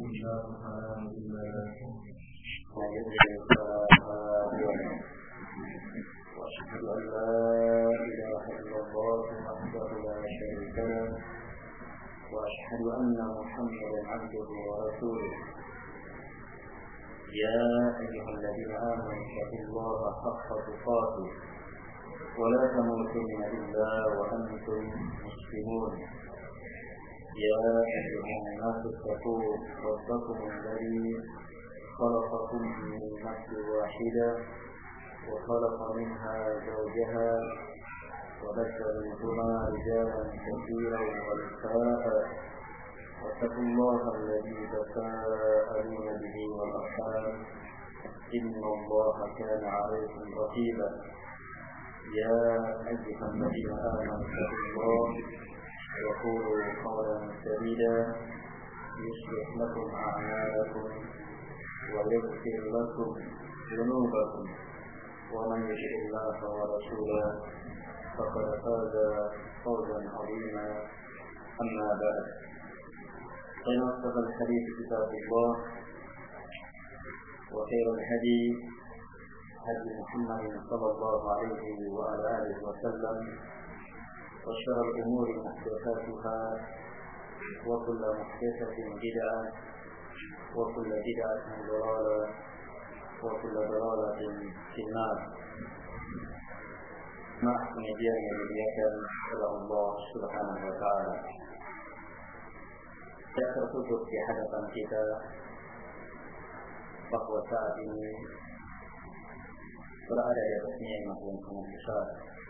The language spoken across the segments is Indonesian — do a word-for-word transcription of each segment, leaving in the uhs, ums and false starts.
الله فلا مضل له ومن يضلل فلا هادي له وأشهد أن لا إله إلا الله وحده لا شريك له وأشهد أن محمدا عبده ورسوله يا أيها الذين آمنوا اتقوا الله حق تقاته ولا تموتن إلا وأنتم مسلمون يا أيها الناس اتقوا ربكم الذي خلقكم من نفس واحدة وخلق منها زوجها وبث منهما رجالا كثيرا ونساء واتقوا الله الذي تساءلون به والأرحام إن الله كان عليكم رقيبا يا أيها الذين آمنوا اتقوا الله وقولوا قولا سديدا يصلح لكم أعمالكم ويغفر لكم ذنوبكم ومن يطع الله ورسوله فقد فاز فوزا عظيما أما بعد فإن أصدق الحديث كتاب الله وخير الهدي هدي محمد صلى الله عليه وعلى آله وسلم وشر الأمور محدثاتها وكل محدثة بدعة وكل بدعة ضلالة وكل ضلالة في النار. Nah, kemudian yang dimuliakan oleh Allah Subhanahu wa taala. Tidak tertutup di hadapan kita bahwa saat ini berada di atas nikmat yang sangat besar,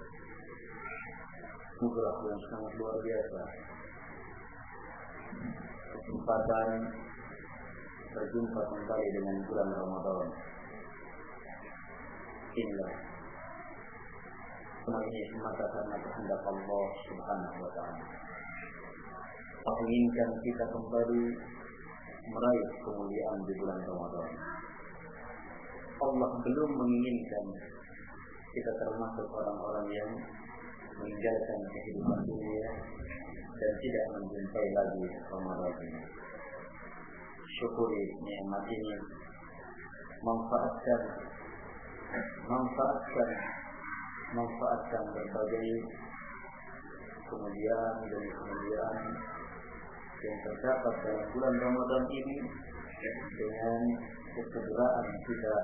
anugerah yang sangat luar biasa, kesempatan berjumpa kembali dengan bulan Ramadan. Inilah semua ini semata karena kehendak Allah Subhanahu wa taala. Allah inginkan kita kembali meraih kemuliaan di bulan Ramadan. Allah belum menginginkan kita termasuk orang-orang yang meninggalkan kehidupan dunia dan tidak menjumpai lagi Ramadan ini. Syukuri nikmat ini, manfaatkan, manfaatkan, manfaatkan berbagai kemuliaan dan kemuliaan yang terdapat dalam bulan Ramadan ini dengan kesegeraan kita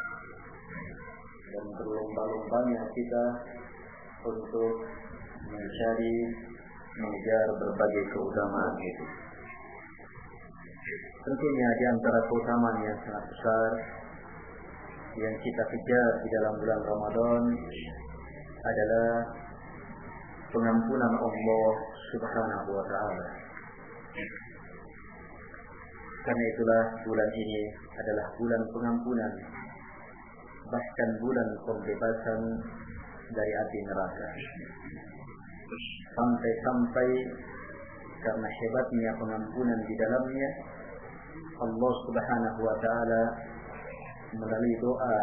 dan berlomba-lombanya kita untuk mencari, mengejar berbagai keutamaan itu. Tentunya di antara keutamaan yang sangat besar yang kita kejar di dalam bulan Ramadan adalah pengampunan Allah Subhanahu wa taala. Karena itulah bulan ini adalah bulan pengampunan, bahkan bulan pembebasan dari api neraka. Sampai-sampai karena hebatnya pengampunan di dalamnya, Allah Subhanahu wa taala melalui doa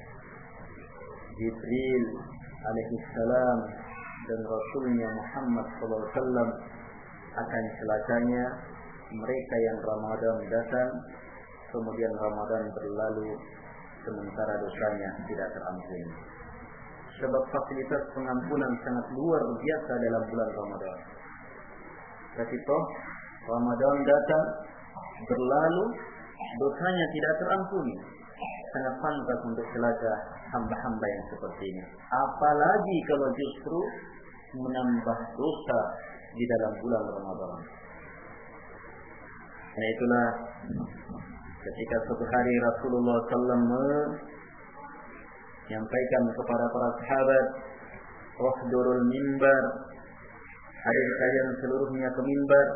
Jibril alaihi salam dan Rasulnya Muhammad sallallahu alaihi wasallam akan celakanya mereka yang Ramadan datang kemudian Ramadan berlalu sementara dosanya tidak terampuni. Sebab fasilitas pengampunan sangat luar biasa dalam bulan Ramadan. Tapi toh Ramadan datang berlalu dosanya tidak terampuni. Sangat pantas untuk celaka hamba-hamba yang seperti ini. Apalagi kalau justru menambah dosa di dalam bulan Ramadan. Nah itulah ketika suatu hari Rasulullah sallallahu alaihi wasallam menyampaikan kepada para sahabat, "Wahdurul mimbar." Hadir kalian seluruhnya ke mimbar.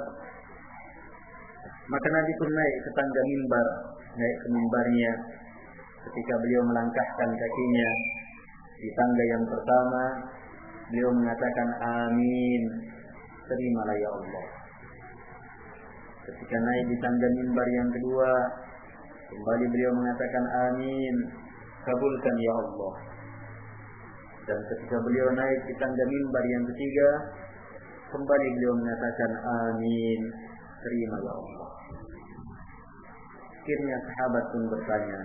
Maka Nabi pun naik ke tangga mimbar, naik ke mimbarnya. Ketika beliau melangkahkan kakinya di tangga yang pertama, beliau mengatakan amin, terimalah ya Allah. Ketika naik di tangga mimbar yang kedua, kembali beliau mengatakan amin, kabulkan ya Allah. Dan ketika beliau naik di tangga mimbar yang ketiga, kembali beliau mengatakan amin, terima ya Allah. Akhirnya sahabat pun bertanya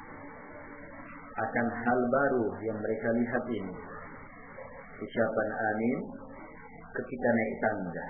akan hal baru yang mereka lihat ini. Ucapan amin ketika naik tangga.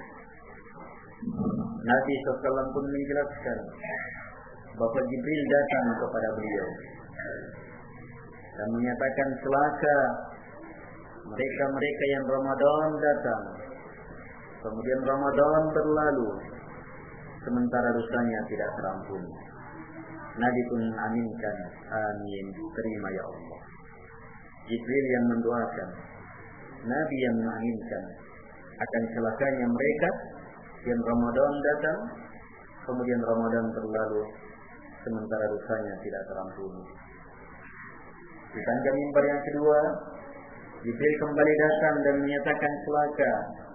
Nabi shallallahu alaihi wasallam pun menjelaskan bahwa Jibril datang kepada beliau dan menyatakan celaka mereka-mereka yang Ramadan datang, kemudian Ramadan berlalu, sementara dosanya tidak terampuni. Nabi pun aminkan, amin, terima ya Allah. Jibril yang mendoakan, Nabi yang mengaminkan akan celakanya mereka yang Ramadan datang, kemudian Ramadan berlalu, sementara dosanya tidak terampuni. Di tangga mimbar yang kedua, Jibril kembali datang dan menyatakan celaka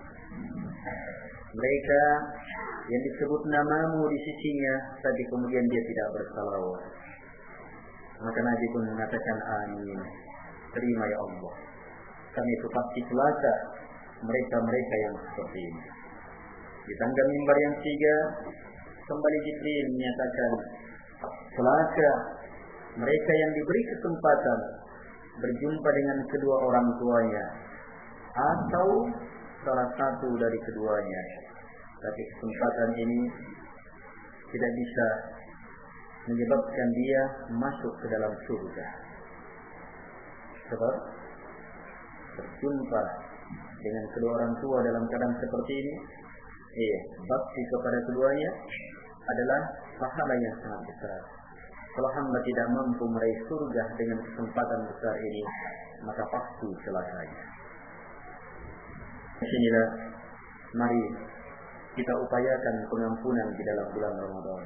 mereka yang disebut namamu di sisinya, tapi kemudian dia tidak bersalawat. Maka Nabi pun mengatakan amin, terima ya Allah. Kami itu pasti celaka mereka-mereka yang seperti ini. Di tangga mimbar yang tiga, kembali Jibril menyatakan celaka mereka yang diberi kesempatan berjumpa dengan kedua orang tuanya atau salah satu dari keduanya, tapi kesempatan ini tidak bisa menyebabkan dia masuk ke dalam surga. Sebab berjumpa dengan kedua orang tua dalam keadaan seperti ini, eh, bakti kepada keduanya adalah pahala yang sangat besar. Kalau hamba tidak mampu meraih surga dengan kesempatan besar ini, maka pasti celakanya. Disinilah, mari kita upayakan pengampunan di dalam bulan Ramadan.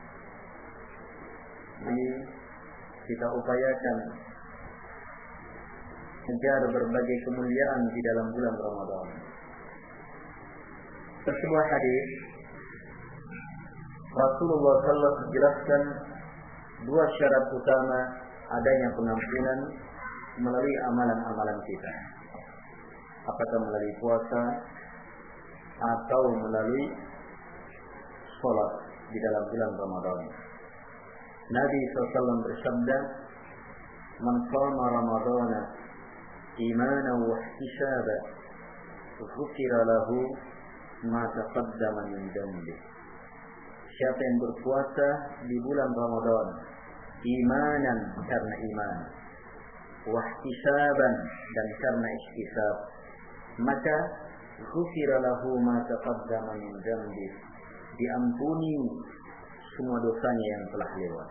Mari kita upayakan mengejar berbagai kemuliaan di dalam bulan Ramadan. Sebuah hadis Rasulullah sallallahu alaihi wasallam menjelaskan dua syarat utama adanya pengampunan melalui amalan-amalan kita. Apakah melalui puasa atau melalui sholat di dalam bulan Ramadan. Nabi shallallahu alaihi wasallam bersabda, "Man shama Ramadana imanan wa ihtisaban, ghufira lahu ma taqaddama min dhanbi." Siapa yang berpuasa di bulan Ramadan imanan karena iman, wa ihtisaban dan karena ihtisab, maka ghufira lahu ma taqaddama min dhanbi, diampuni semua dosanya yang telah lewat.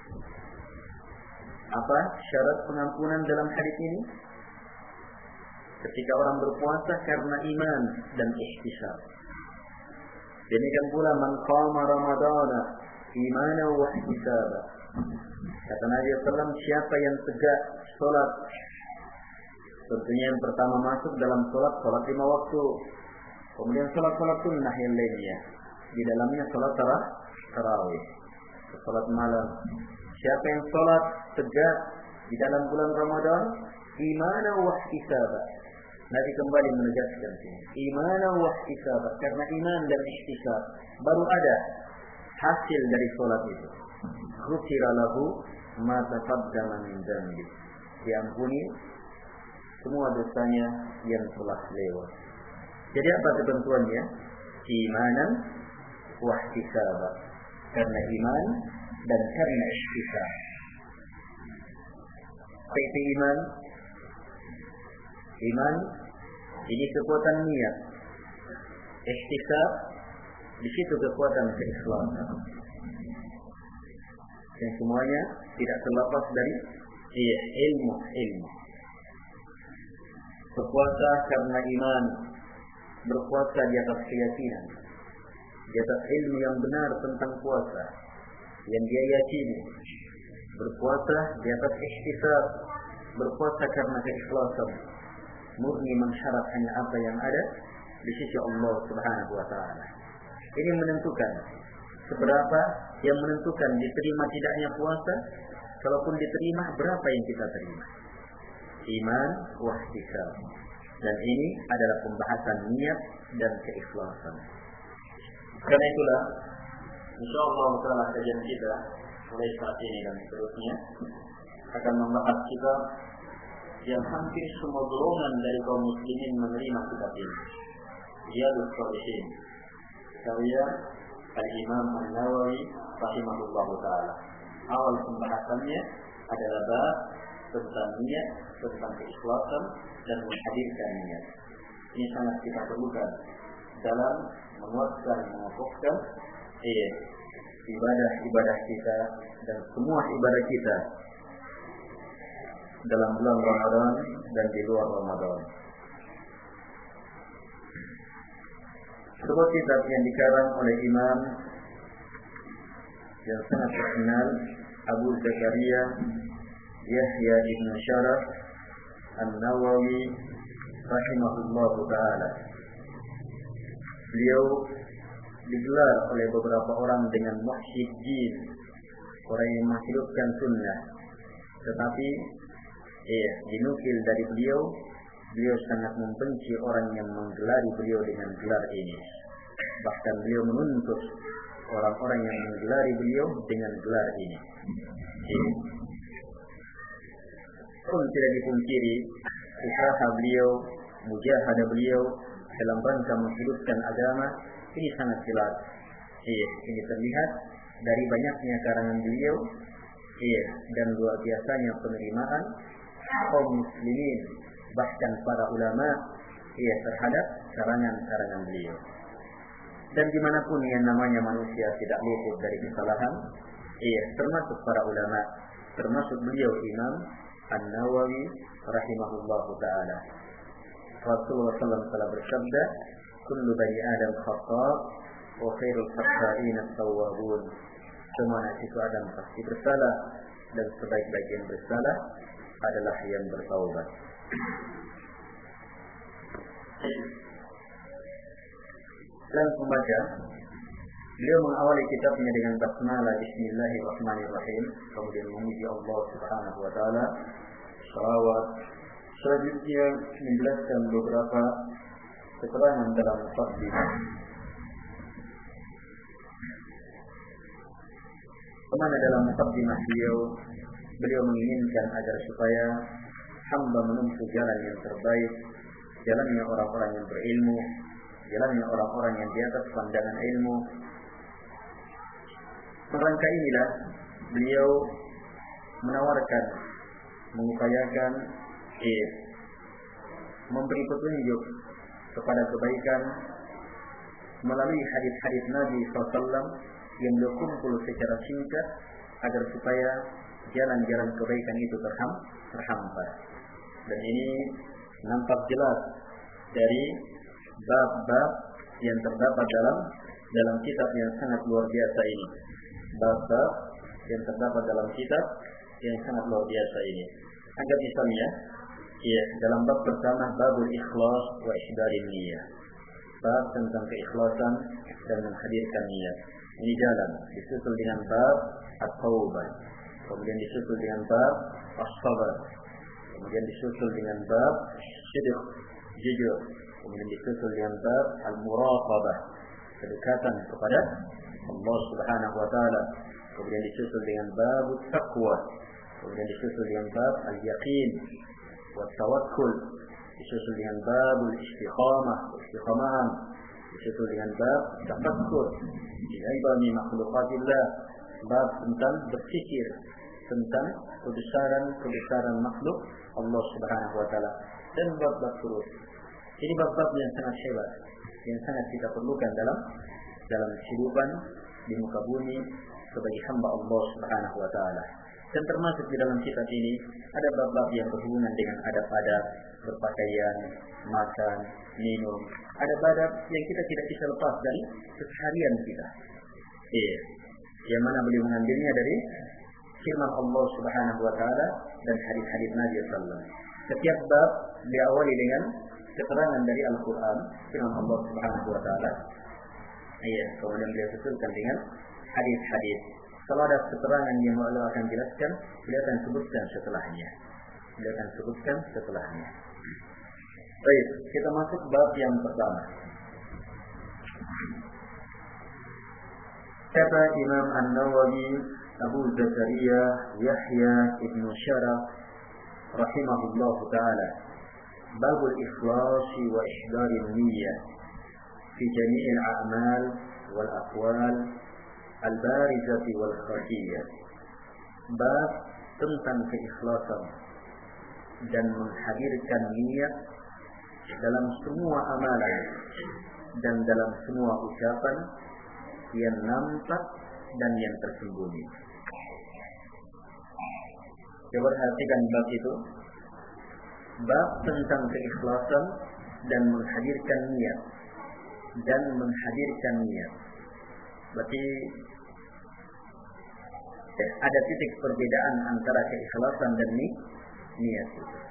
Apa syarat pengampunan dalam hadis ini? Ketika orang berpuasa karena iman dan ihtisab. Demikian pula man qama ramadana imanan wa ihtisaba. Kata Nabi sallallahu alaihi wasallam, siapa yang tegak salat, tentunya yang pertama masuk dalam salat salat lima waktu, kemudian salat-salat sunnah yang lainnya, di dalamnya salat tarawih, salat malam. Siapa yang salat tegak di dalam bulan Ramadan imanan wa ihtisaba, Nabi kembali menegaskan ini, imanan wa ihtisaba, karena iman dan ihtisab baru ada hasil dari salat itu. Ghufira lahu ma taqaddama min dhanbi, diampuni semua dosanya yang telah lewat. Jadi apa ketentuannya? Imanan wa ihtisaba, karena iman dan karena ihtisab. Seperti iman, iman ini kekuatan niat. Ihtisab di situ kekuatan keikhlasan. Dan semuanya tidak terlepas dari ilmu, ilmu. Berpuasa karena iman, berpuasa di atas keyakinan, di atas ilmu yang benar tentang puasa yang dia yakini. Berpuasa di atas ihtisab, berpuasa karena keikhlasan, murni mensyarat hanya apa yang ada di sisi Allah Subhanahu wa taala. Ini menentukan seberapa, yang menentukan diterima tidaknya puasa. Kalaupun diterima, berapa yang kita terima. Iman wa ihtisab. Dan ini adalah pembahasan niat dan keikhlasan. Karena itulah insyaallah taala kajian kita mulai saat ini dan seterusnya akan membahas kitab yang hampir semua golongan dari kaum muslimin menerima kitab ini, Riyadhus Shalihin, karya Al-Imam An-Nawawi rahimahullahu taala. Awal pembahasannya adalah bab tentang niat, tentang keikhlasan dan menghadirkan niat. Ini sangat kita perlukan dalam menguatkan, mengokohkan eh, ibadah-ibadah kita dan semua ibadah kita dalam bulan Ramadan dan di luar Ramadan. Sebuah kitab yang dikarang oleh Imam yang sangat terkenal, Abu Zakaria Yahya ibn Sharaf An-Nawawi rahimahullahu ta'ala. Beliau digelar oleh beberapa orang dengan muhyiddin, orang yang menghidupkan sunnah. Tetapi eh, dinukil dari beliau, beliau sangat membenci orang yang menggelari beliau dengan gelar ini. Bahkan beliau menuntut orang-orang yang menggelari beliau dengan gelar ini. Eh. Pun tidak dipungkiri usaha beliau, mujahadah beliau dalam rangka menghidupkan agama ini sangat jelas. Iya, ini terlihat dari banyaknya karangan beliau, iya, dan luar biasanya penerimaan kaum muslimin, bahkan para ulama, iya, terhadap karangan-karangan beliau. Dan dimanapun yang namanya manusia tidak luput dari kesalahan, iya, termasuk para ulama, termasuk beliau Imam An-Nawawi rahimahullahu ta'ala. Rasulullah sallallahu alaihi wasallam telah bersabda, kullu bani Adam khata' wa khairul khata'in at-tawwabun. Semua manusia Adam pasti bersalah dan sebaik-baik yang bersalah adalah yang bertaubat. Dan pembaca beliau mengawali kitabnya dengan basmalah bismillahirrahmanirrahim, kemudian memuji Allah subhanahu wa ta'ala, salawat. Selanjutnya menjelaskan beberapa keterangan dalam muqaddimah. Kemana dalam muqaddimah beliau beliau menginginkan agar supaya hamba menempuh jalan yang terbaik, jalannya orang-orang yang berilmu, jalannya orang-orang yang di atas pandangan ilmu. Merangka inilah beliau menawarkan, mengupayakan eh, memberi petunjuk kepada kebaikan melalui hadis-hadis Nabi sallallahu alaihi wasallam yang berkumpul secara singkat agar supaya jalan-jalan kebaikan itu terham, terhampas. Dan ini nampak jelas dari bab-bab yang terdapat dalam dalam kitab yang sangat luar biasa ini. Bab-bab yang terdapat dalam kitab yang sangat luar biasa ini. Anggap misalnya, ya, dalam bab pertama, babul ikhlas wa ihdarin niyah. Bab tentang keikhlasan dan menghadirkan niat. Ini jalan, disusul dengan bab at-taubah. Kemudian disusul dengan bab as-sabar. Kemudian disusul dengan bab sidq, jujur. Kemudian disusul dengan bab al-muraqabah, kedekatan kepada Allah Subhanahu wa taala. Kemudian disusul dengan bab taqwa. Kemudian disusul dengan bab al-yaqin wa tawakkul. Disusul dengan bab al-istiqamah, istiqamahan. Disusul dengan bab tafakkur fi ibami makhluqatillah, bab tentang berfikir tentang kebesaran-kebesaran makhluk Allah Subhanahu wa taala, dan bab-bab terus. Ini bab-bab yang sangat hebat, yang sangat kita perlukan dalam dalam kehidupan di muka bumi sebagai hamba Allah Subhanahu wa taala. Dan termasuk di dalam kitab ini ada bab-bab yang berhubungan dengan adab-adab berpakaian, makan, minum. Ada adab yang kita tidak bisa lepas dari keseharian kita. Iya. Yang mana beliau mengambilnya dari firman Allah Subhanahu wa taala dan hadis-hadis Nabi sallallahu alaihi wasallam. Setiap bab diawali dengan keterangan dari Al-Qur'an, firman Allah Subhanahu wa taala. Iya, kemudian beliau susulkan dengan hadis-hadis. Kalau ada keterangan yang Allah akan jelaskan, beliau akan sebutkan setelahnya. Beliau akan sebutkan setelahnya. Baik, kita masuk bab yang pertama. Kata Imam An-Nawawi Abu Zakaria Yahya Ibn Syaraf rahimahullah ta'ala, babul ikhlasi wa ihdarin niyyah fi jami'il a'mal wal aqwal al-barizati wal khafiyah. Bab tentang keikhlasan dan menghadirkan niat dalam semua amalan dan dalam semua ucapan yang nampak dan yang tersembunyi. Coba perhatikan bab itu. Bab tentang keikhlasan dan menghadirkan niat dan menghadirkan niat. Berarti ada titik perbedaan antara keikhlasan dan ni, niat.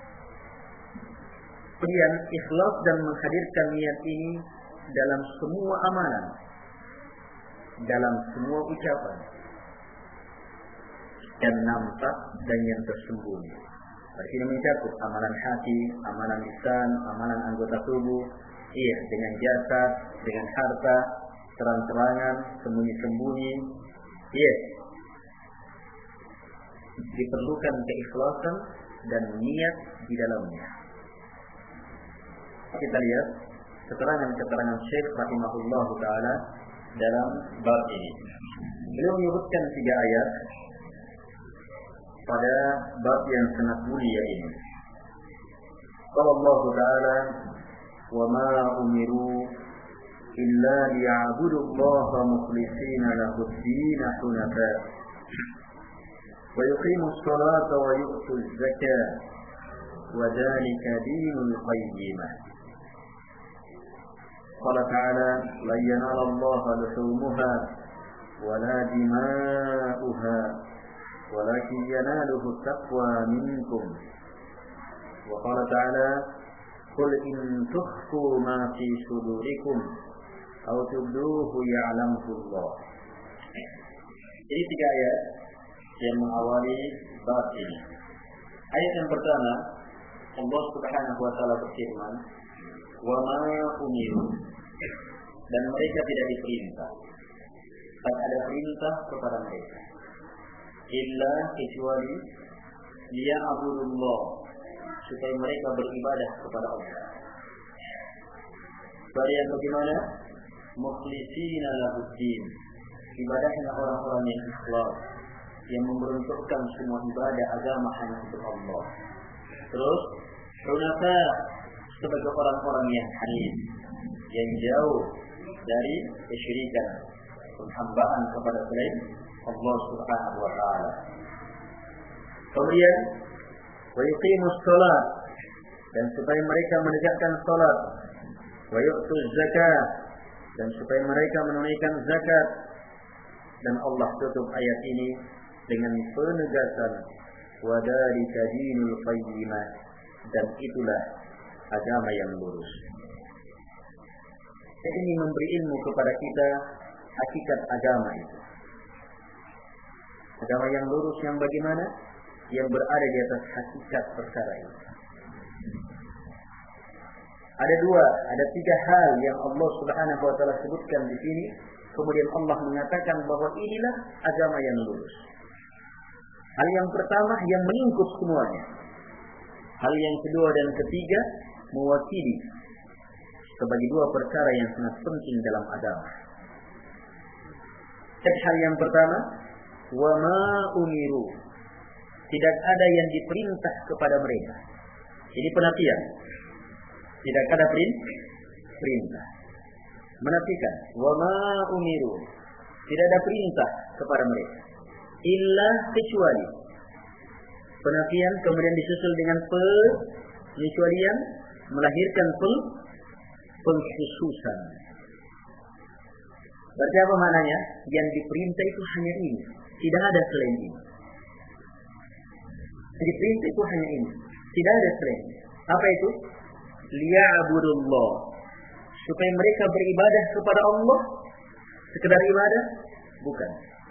Kemudian ikhlas dan menghadirkan niat ini dalam semua amalan, dalam semua ucapan, dan nampak dan yang tersembunyi. Berarti ini mencakup amalan hati, amalan lisan, amalan anggota tubuh, iya, dengan jasad, dengan harta, terang-terangan, sembunyi-sembunyi, iya. Diperlukan keikhlasan dan niat di dalamnya. Kita lihat keterangan-keterangan Syekh rahimahullah ta'ala dalam bab ini. Beliau menyebutkan tiga ayat pada bab yang sangat mulia ini. Qala Allah Ta'ala, "Wa ma umiru illa liya'budu Allaha mukhlishina lahu ad-din hunafa wa yuqimu as-salata wa yu'tu az-zakata wa dhalika dinul qayyimah." Qala ta'ala, "La yanala Allaha luhumuha wa la dima'uha walakin yanaluhu taqwa minkum." Wa qala ta'ala, "Qul in tukhfu ma fi sudurikum aw tubduhu ya'lamuhu Allah." Jadi tiga ayat yang mengawali bab ini. Ayat yang pertama, Allah Subhanahu wa taala berfirman, "Wa ma umiru," dan mereka tidak diperintah. Tak ada perintah kepada mereka. Illa, kecuali liya'budullah, supaya mereka beribadah kepada Allah. Supaya yang bagaimana? Mukhlishina lahuddin, ibadahnya orang-orang yang ikhlas, yang memperuntukkan semua ibadah agama hanya untuk Allah. Terus hunafa, sebagai orang-orang yang hanif, yang jauh dari kesyirikan, penghambaan kepada selain Allah Subhanahu wa taala. Kemudian wa yuqimus shalah, dan supaya mereka menegakkan salat, wa yu'tuz zakat, dan supaya mereka menunaikan zakat. Dan Allah tutup ayat ini dengan penegasan wa dzalika dinul qayyimah, dan itulah agama yang lurus. Jadi ini memberi ilmu kepada kita hakikat agama itu. Agama yang lurus yang bagaimana? Yang berada di atas hakikat perkara ini. Ada dua, ada tiga hal yang Allah Subhanahu wa taala sebutkan di sini. Kemudian Allah mengatakan bahwa inilah agama yang lurus. Hal yang pertama yang melingkup semuanya. Hal yang kedua dan ketiga mewakili sebagai dua perkara yang sangat penting dalam agama. Jadi hal yang pertama, wa ma umiru, tidak ada yang diperintah kepada mereka. Ini penafian. Tidak ada perintah. Menafikan, wa ma umiru, tidak ada perintah kepada mereka. Illa, kecuali. Penafian kemudian disusul dengan pengecualian, melahirkan peng, pengkhususan. Berarti apa maknanya? Yang diperintah itu hanya ini, tidak ada selain ini. Yang diperintah itu hanya ini, tidak ada selain ini. Apa itu? Liya'budullah, supaya mereka beribadah kepada Allah. Sekedar ibadah? Bukan.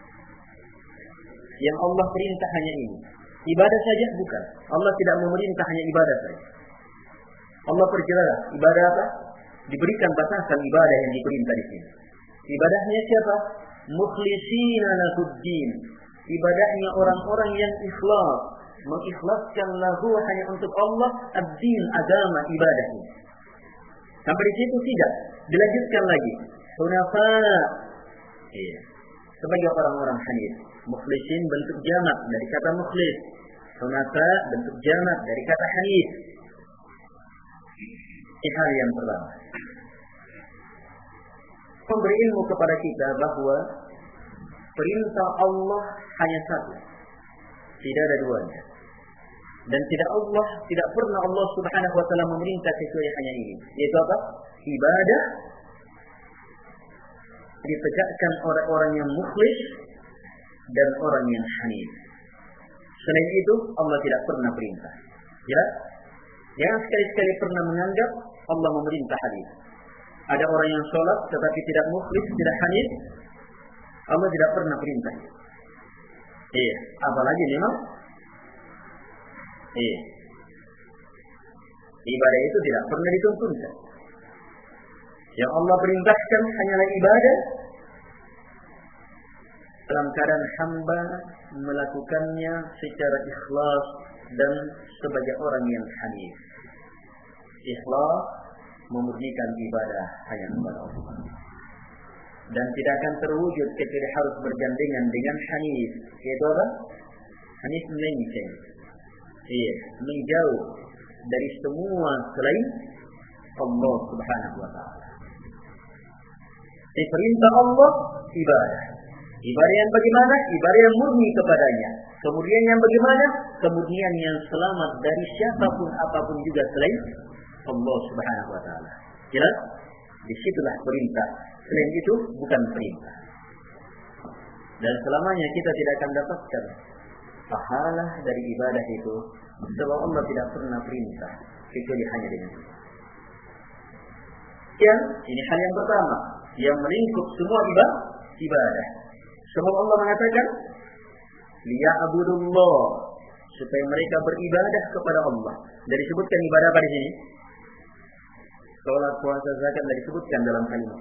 Yang Allah perintah hanya ini. Ibadah saja? Bukan. Allah tidak memerintah hanya ibadah saja. Allah perjelas ibadah apa? Diberikan batasan ibadah yang diperintah di sini. Ibadahnya siapa? mukhlishina lahuddin, ibadahnya orang-orang yang ikhlas, mengikhlaskan lahu hanya untuk Allah ad-din, agama, ibadah. Sampai di situ tidak, dilanjutkan lagi. Hunafa, iya, sebagai orang-orang hanif. Mukhlisin bentuk jamak dari kata mukhlis. Hunafa bentuk jamak dari kata hanif. Ini hal yang pertama. Memberi ilmu kepada kita bahwa perintah Allah hanya satu, tidak ada duanya. Dan tidak Allah, tidak pernah Allah Subhanahu wa taala memerintah kecuali hanya ini, yaitu apa? Ibadah ditegakkan oleh orang yang mukhlis dan orang yang hanif. Selain itu Allah tidak pernah perintah. Ya, jangan sekali-sekali pernah menganggap Allah memerintah hal itu. Ada orang yang sholat tetapi tidak mukhlis, tidak hanif, Allah tidak pernah perintah. Iya, apalagi memang iya, ibadah itu tidak pernah dituntunkan. Yang Allah perintahkan hanyalah ibadah dalam keadaan hamba melakukannya secara ikhlas dan sebagai orang yang hanif. Ikhlas memurnikan ibadah hanya kepada Allah. Dan tidak akan terwujud kecuali harus bergandengan dengan hanif. Yaitu apa? Hanif melenceng. Iya, menjauh dari semua selain Allah Subhanahu wa taala. Perintah Allah ibadah. Ibadah yang bagaimana? Ibadah yang murni kepadanya. Kemudian yang bagaimana? Kemudian yang selamat dari siapapun apapun juga selain Allah Subhanahu wa taala. Jelas? Disitulah perintah. Selain itu bukan perintah. Dan selamanya kita tidak akan dapatkan pahala dari ibadah itu sebab Allah tidak pernah perintah kecuali hanya dengan itu. Yang ini hal yang pertama yang melingkup semua ibadah. ibadah. Sebab Allah mengatakan liya'budullah, supaya mereka beribadah kepada Allah. Dan disebutkan ibadah pada sini. Salat, puasa, zakat tidak disebutkan dalam kalimat.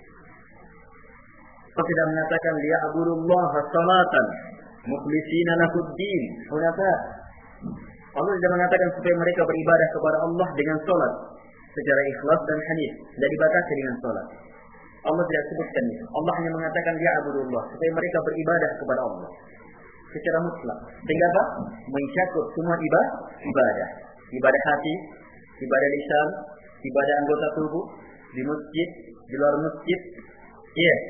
Allah tidak mengatakan liya'budullah salatan mukhlishina lahuddin hunafa. Allah tidak mengatakan supaya mereka beribadah kepada Allah dengan salat secara ikhlas dan hanif, tidak dibatasi dengan salat. Allah tidak sebutkan itu. Allah hanya mengatakan liya'budullah, supaya mereka beribadah kepada Allah secara mutlak. Sehingga apa? Mencakup semua ibadah, ibadah, ibadah hati, ibadah lisan, ibadah anggota tubuh, di masjid, di luar masjid, iya, yeah.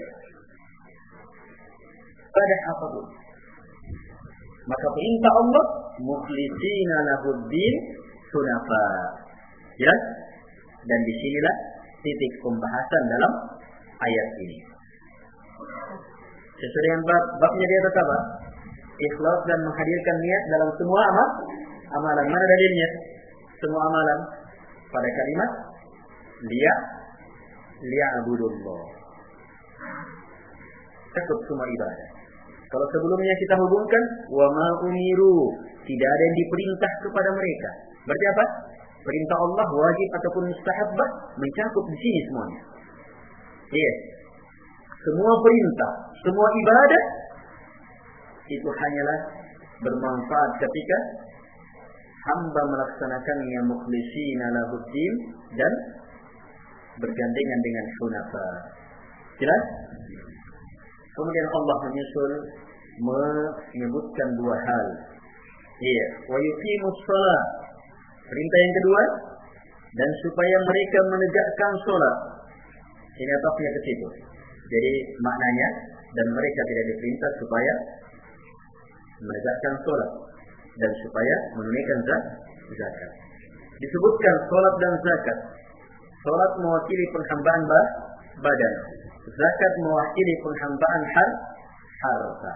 Ibadah apapun. Maka perintah Allah mukhlishina lahuddin hunafa. Ya? Dan disinilah titik pembahasan dalam ayat ini. Sesuai dengan bab, babnya dia tetap apa? Ikhlas dan menghadirkan niat dalam semua amal, amalan. Mana dalilnya? Semua amalan pada kalimat liya liya'budullah. Cukup semua ibadah. Kalau sebelumnya kita hubungkan wa ma umiru, tidak ada yang diperintah kepada mereka. Berarti apa? Perintah Allah wajib ataupun mustahabbah mencakup di sini semuanya. Iya. Semua perintah, semua ibadah itu hanyalah bermanfaat ketika hamba melaksanakannya mukhlishina lahuddin dan bergandengan dengan hunafa. Jelas? Kemudian Allah menyusul menyebutkan dua hal. Iya, wa yuqimus shalah. Perintah yang kedua, dan supaya mereka menegakkan salat. Ini atafnya ke situ. Jadi maknanya, dan mereka tidak diperintah supaya menegakkan salat dan supaya menunaikan zakat. Disebutkan salat dan zakat. Salat mewakili penghambaan badan. Zakat mewakili penghambaan har, harta.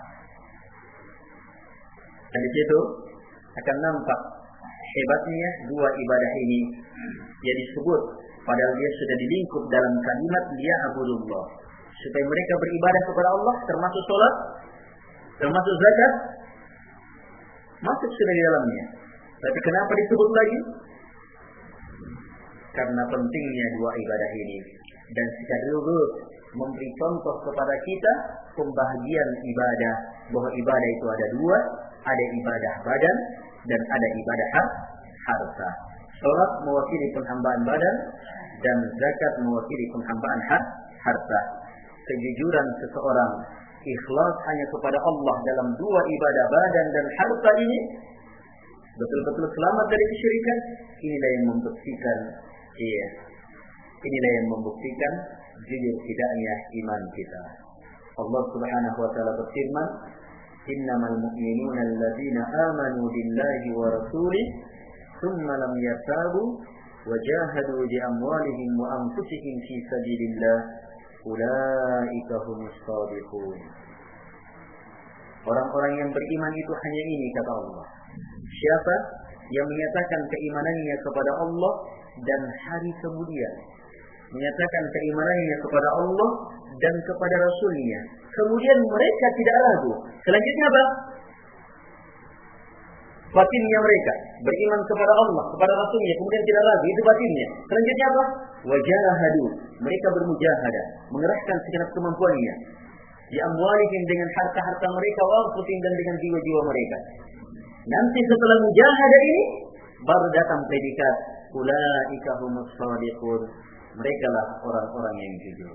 Dan di situ akan nampak hebatnya dua ibadah ini yang disebut padahal dia sudah dilingkup dalam kalimat liya'budullah, supaya mereka beribadah kepada Allah, termasuk salat, termasuk zakat, masuk sudah di dalamnya. Tapi kenapa disebut lagi? Karena pentingnya dua ibadah ini. Dan sekaligus memberi contoh kepada kita pembahagian ibadah, bahwa ibadah itu ada dua, ada ibadah badan dan ada ibadah harta. Salat mewakili penghambaan badan dan zakat mewakili penghambaan harta. Kejujuran seseorang, ikhlas hanya kepada Allah dalam dua ibadah badan dan harta ini, betul-betul selamat dari kesyirikan. Inilah yang membuktikan, iya, inilah yang membuktikan jujur tidaknya iman kita. Allah Subhanahu wa taala berfirman, "Innamal mu'minuna alladzina amanu billahi wa rasulih, tsumma lam yartabu wa jahadu bi amwalihim wa anfusihim fi sabilillah, ulaika humus shadiqun." Orang-orang yang beriman itu hanya ini, kata Allah. Siapa yang menyatakan keimanannya kepada Allah dan hari kemudian, menyatakan keimanannya kepada Allah dan kepada Rasulnya, kemudian mereka tidak ragu. Selanjutnya apa? Batinnya mereka beriman kepada Allah, kepada Rasulnya, kemudian tidak ragu, itu batinnya. Selanjutnya apa? Wajahadu, mereka bermujahadah, mengerahkan segenap kemampuannya, di amwalihim, dengan harta-harta mereka, wa anfusihim, dan dengan jiwa-jiwa mereka. Nanti setelah mujahadah ini baru datang predikat ulaika humus shadiqun, mereka lah orang-orang yang jujur.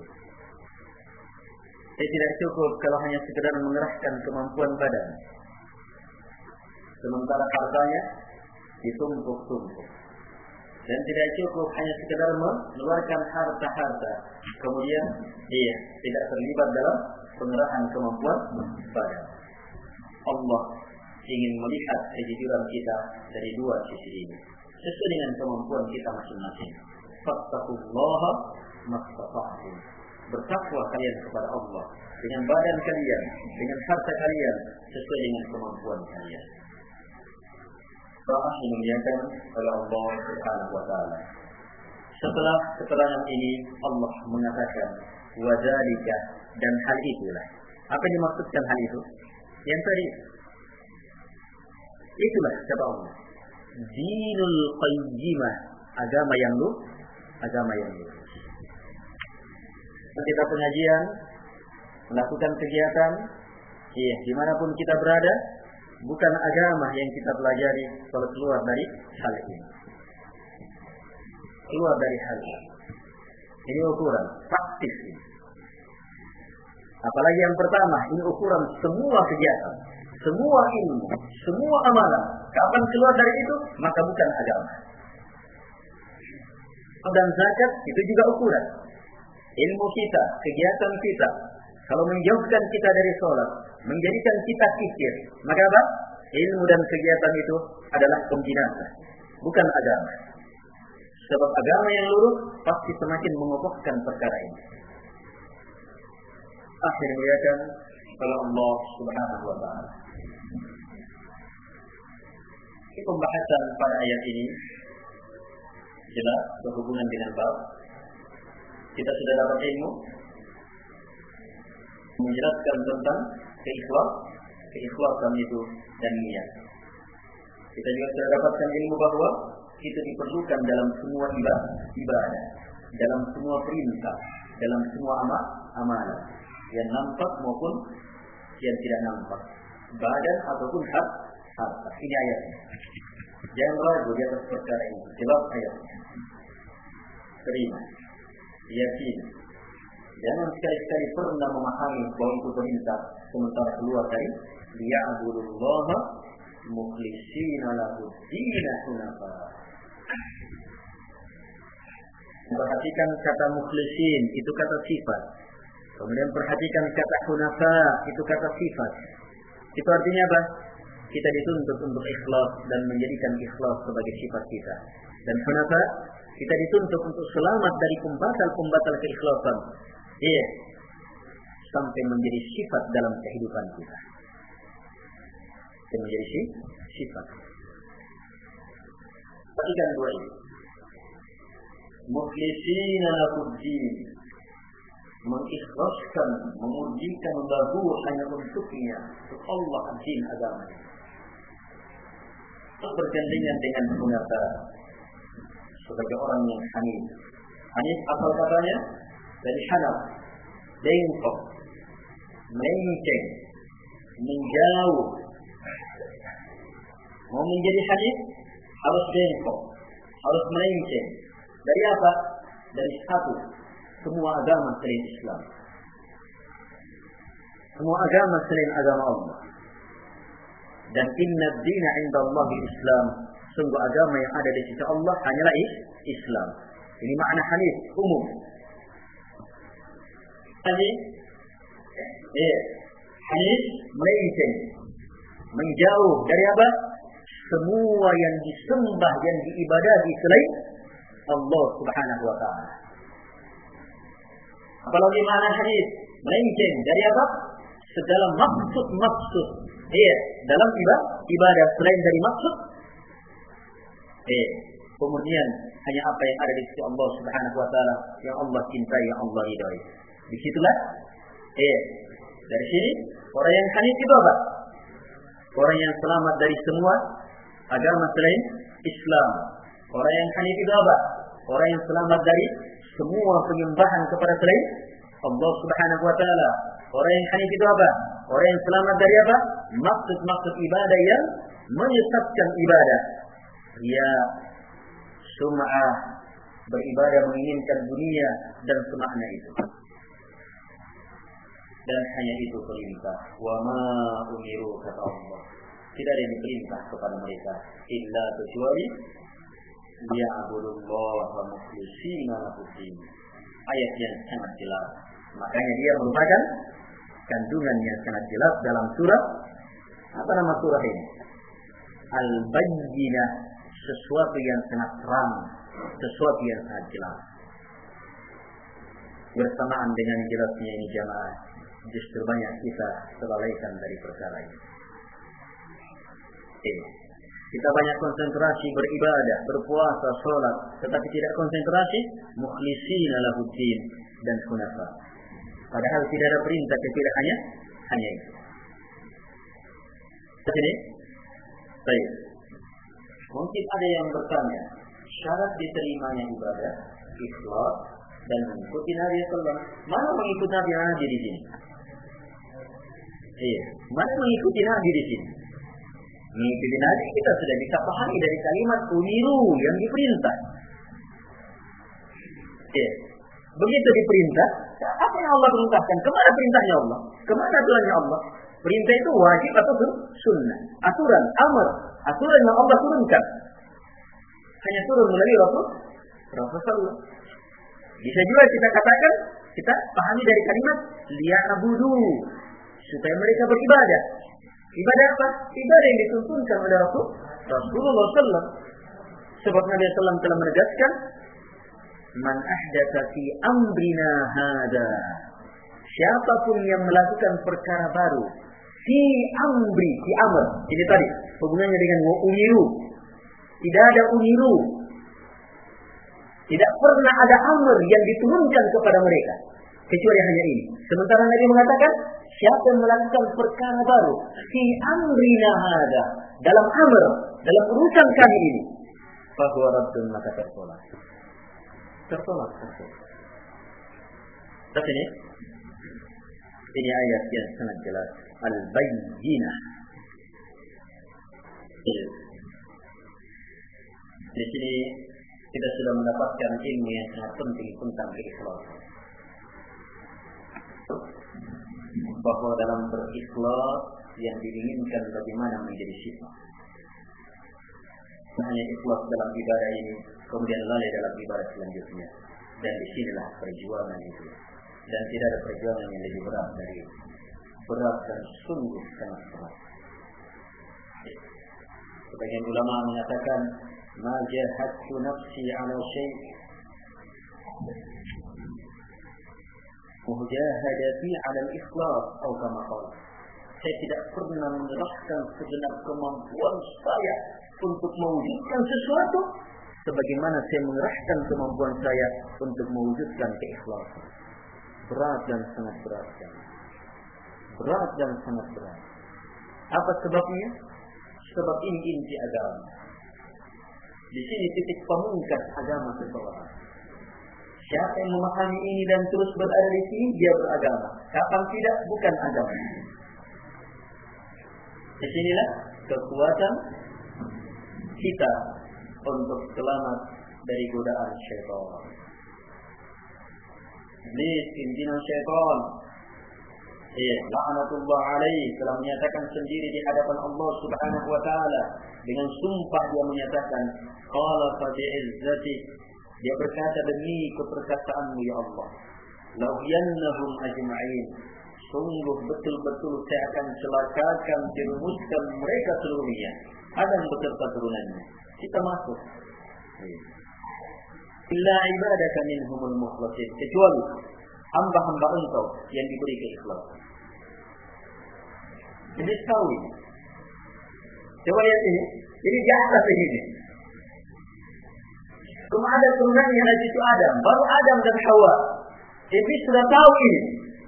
Jadi tidak cukup kalau hanya sekedar mengerahkan kemampuan badan, sementara hartanya ditumpuk-tumpuk. Dan tidak cukup hanya sekedar mengeluarkan harta-harta, kemudian dia tidak terlibat dalam pengerahan kemampuan badan. Allah ingin melihat kejujuran kita dari dua sisi ini, sesuai dengan kemampuan kita masing-masing. Fattaqullaha mastata'tum. Bertakwa kalian kepada Allah dengan badan kalian, dengan harta kalian, sesuai dengan kemampuan kalian. Doa dimuliakan oleh Allah Subhanahu wa taala. Setelah keterangan ini Allah mengatakan wadzalika, dan hal itulah. Apa yang dimaksudkan hal itu? Yang tadi itulah kata Allah, dinul qayyimah, agama yang lu, agama yang lurus. Kita pengajian, melakukan kegiatan, iya, dimanapun kita berada, bukan agama yang kita pelajari kalau keluar dari hal ini. Keluar dari hal ini. Ini ukuran praktis ini. Apalagi yang pertama, ini ukuran semua kegiatan, semua ilmu, semua amalan. Kapan keluar dari itu, maka bukan agama. Dan zakat itu juga ukuran. Ilmu kita, kegiatan kita, kalau menjauhkan kita dari sholat, menjadikan kita kikir, maka apa? Ilmu dan kegiatan itu adalah pembinasa, bukan agama. Sebab agama yang lurus pasti semakin mengokohkan perkara ini. Akhirnya muliakan oleh Allah Subhanahu wa taala. Ini pembahasan pada ayat ini jelas berhubungan dengan bab. Kita sudah dapat ilmu menjelaskan tentang keikhlas, keikhlasan itu dan niat. Kita juga sudah dapatkan ilmu bahwa itu diperlukan dalam semua ibadah, ibadah, dalam semua perintah, dalam semua amal, amalan, yang nampak maupun yang tidak nampak, badan ataupun harta. Ini ayatnya. Jangan ragu di atas perkara ini. Jelas ayatnya. Terima, yakin. Jangan sekali-sekali pernah memahami bahwa itu perintah sementara keluar dari liya'budullaha mukhlishina lahu dina hunafa. Perhatikan kata mukhlisin, itu kata sifat. Kemudian perhatikan kata hunafa, itu kata sifat. Itu artinya apa? Kita dituntut untuk ikhlas dan menjadikan ikhlas sebagai sifat kita. Dan hunafa, kita dituntut untuk selamat dari pembatal-pembatal keikhlasan. Iya, sampai menjadi sifat dalam kehidupan kita. Dan menjadi sifat. Perhatikan dua ini. Mukhlishina lahuddin, mengikhlaskan, memurjikan lahu hanya untuknya, untuk Allah din agamanya. Bergandengan dengan hunafa sebagai orang yang hanif. Hanif asal katanya dari hanaf, bengkok, melenceng, menjauh. Mau menjadi hanif harus bengkok, harus melenceng. Dari apa? Dari satu, semua agama selain Islam. Semua agama selain agama Allah. Dan inna ad-dina 'inda Allahi Islam. Sungguh agama yang ada di sisi Allah hanyalah Islam. Ini makna hanif umum. Hanif, eh, hanif melenceng, menjauh dari apa? Semua yang disembah, yang diibadahi selain Allah Subhanahu wa taala. Apalagi makna hanif, melenceng dari apa? Segala maksud-maksud. Iya, dalam ibadah selain dari maksud. Eh, kemudian hanya apa yang ada di sisi Allah Subhanahu wa taala, yang Allah cintai, yang Allah ridai. Disitulah eh dari sini orang yang hanif itu apa? Orang yang selamat dari semua agama selain Islam. Orang yang hanif itu apa? Orang yang selamat dari semua penyembahan kepada selain Allah Subhanahu wa taala. Orang yang hanif itu apa? Orang yang selamat dari apa? Maksud-maksud ibadah yang menyesatkan ibadah. Riya, sum'ah, beribadah menginginkan dunia dan semakna itu. Dan hanya itu perintah. Wa ma umiru, kata Allah. Tidak ada yang diperintah kepada mereka illa kecuali liya'budullaha mukhlishina lahu-d-din. Ayat yang sangat jelas. Makanya dia merupakan kandungan yang sangat jelas dalam surah. Apa nama surah ini? Al-Bayyinah, sesuatu yang sangat terang, sesuatu yang sangat jelas. Bersamaan dengan jelasnya ini jamaah, justru banyak kita terlalaikan dari perkara ini. Eh, kita banyak konsentrasi beribadah, berpuasa, sholat, tetapi tidak konsentrasi mukhlishina lahu-d-din dan hunafa. Padahal tidak ada perintah kepada hanya hanya itu. Jadi, baik. Mungkin ada yang bertanya, syarat diterimanya ibadah, ikhlas dan mengikuti Nabi sallallahu alaihi wasallam. Mana mengikuti Nabi Nabi di sini? Iya, mana mengikuti Nabi di sini? Mengikuti Nabi kita sudah bisa pahami dari kalimat umiru yang diperintah. Iya. Begitu diperintah, apa yang Allah perintahkan? Kemana perintahnya Allah? Kemana aturannya Allah? Perintah itu wajib atau sunnah? Aturan, amr, aturan yang Allah turunkan. Hanya turun melalui Rasul Rasulullah. Bisa juga kita katakan, kita pahami dari kalimat liya'budu, supaya mereka beribadah. Ibadah apa? Ibadah yang dituntunkan oleh Rasul Rasulullah sallallahu alaihi wasallam. Sebab Nabi sallallahu alaihi wasallam telah menegaskan, man ahdatsa fi amrina hada, siapapun yang melakukan perkara baru fi amri, fi amr, ini tadi hubungannya dengan wa umiru. Tidak ada umiru, tidak pernah ada amr yang diturunkan kepada mereka kecuali hanya ini. Sementara Nabi mengatakan, siapa yang melakukan perkara baru fi amrina hada, dalam amr, dalam urusan kami ini, fahuwa raddun, maka tertolak. Tertolak, tertolak. Tapi ini, ini ayat yang sangat jelas. Al-Bayyinah. Di sini kita sudah mendapatkan ilmu yang sangat penting tentang keikhlasan. Bahwa dalam berikhlas yang diinginkan bagaimana menjadi sifat. Hanya ikhlas dalam ibadah ini, kemudian lalai dalam ibadah selanjutnya. Dan disinilah perjuangan itu. Dan tidak ada perjuangan yang lebih berat dari itu. Berat dan sungguh sangat berat. Sebagian ulama mengatakan, ma jahadtu nafsi ala syai' mujahadati ala al-ikhlas, atau kama qala. Saya tidak pernah mengerahkan segenap kemampuan saya untuk mewujudkan sesuatu sebagaimana saya mengerahkan kemampuan saya untuk mewujudkan keikhlasan. Berat dan sangat berat. Berat dan sangat berat. Apa sebabnya? Sebab ini inti agama. Di sini titik pamungkas agama seseorang. Siapa yang memahami ini dan terus berada di sini, dia beragama. Kapan tidak, bukan agama. Disinilah kekuatan kita untuk selamat dari godaan syaitan. Iblis, pimpinan syaitan, iya, laknatullah alaih, telah menyatakan sendiri di hadapan Allah Subhanahu wa taala dengan sumpah dia menyatakan, qala fa bi'izzati, dia berkata demi keperkasaanmu ya Allah, la yannahum ajma'in, sungguh betul-betul saya akan celakakan, jerumuskan mereka seluruhnya, Adam beserta turunannya. Kita masuk. Illa ibadaka minhumul mukhlasin, kecuali hamba-hamba engkau yang diberi keikhlasan. Jadi tahu ini. Coba lihat ini. Jadi di atas ini. Cuma ada turunannya dari situ Adam, baru Adam dan Hawa. Iblis sudah tahu ini.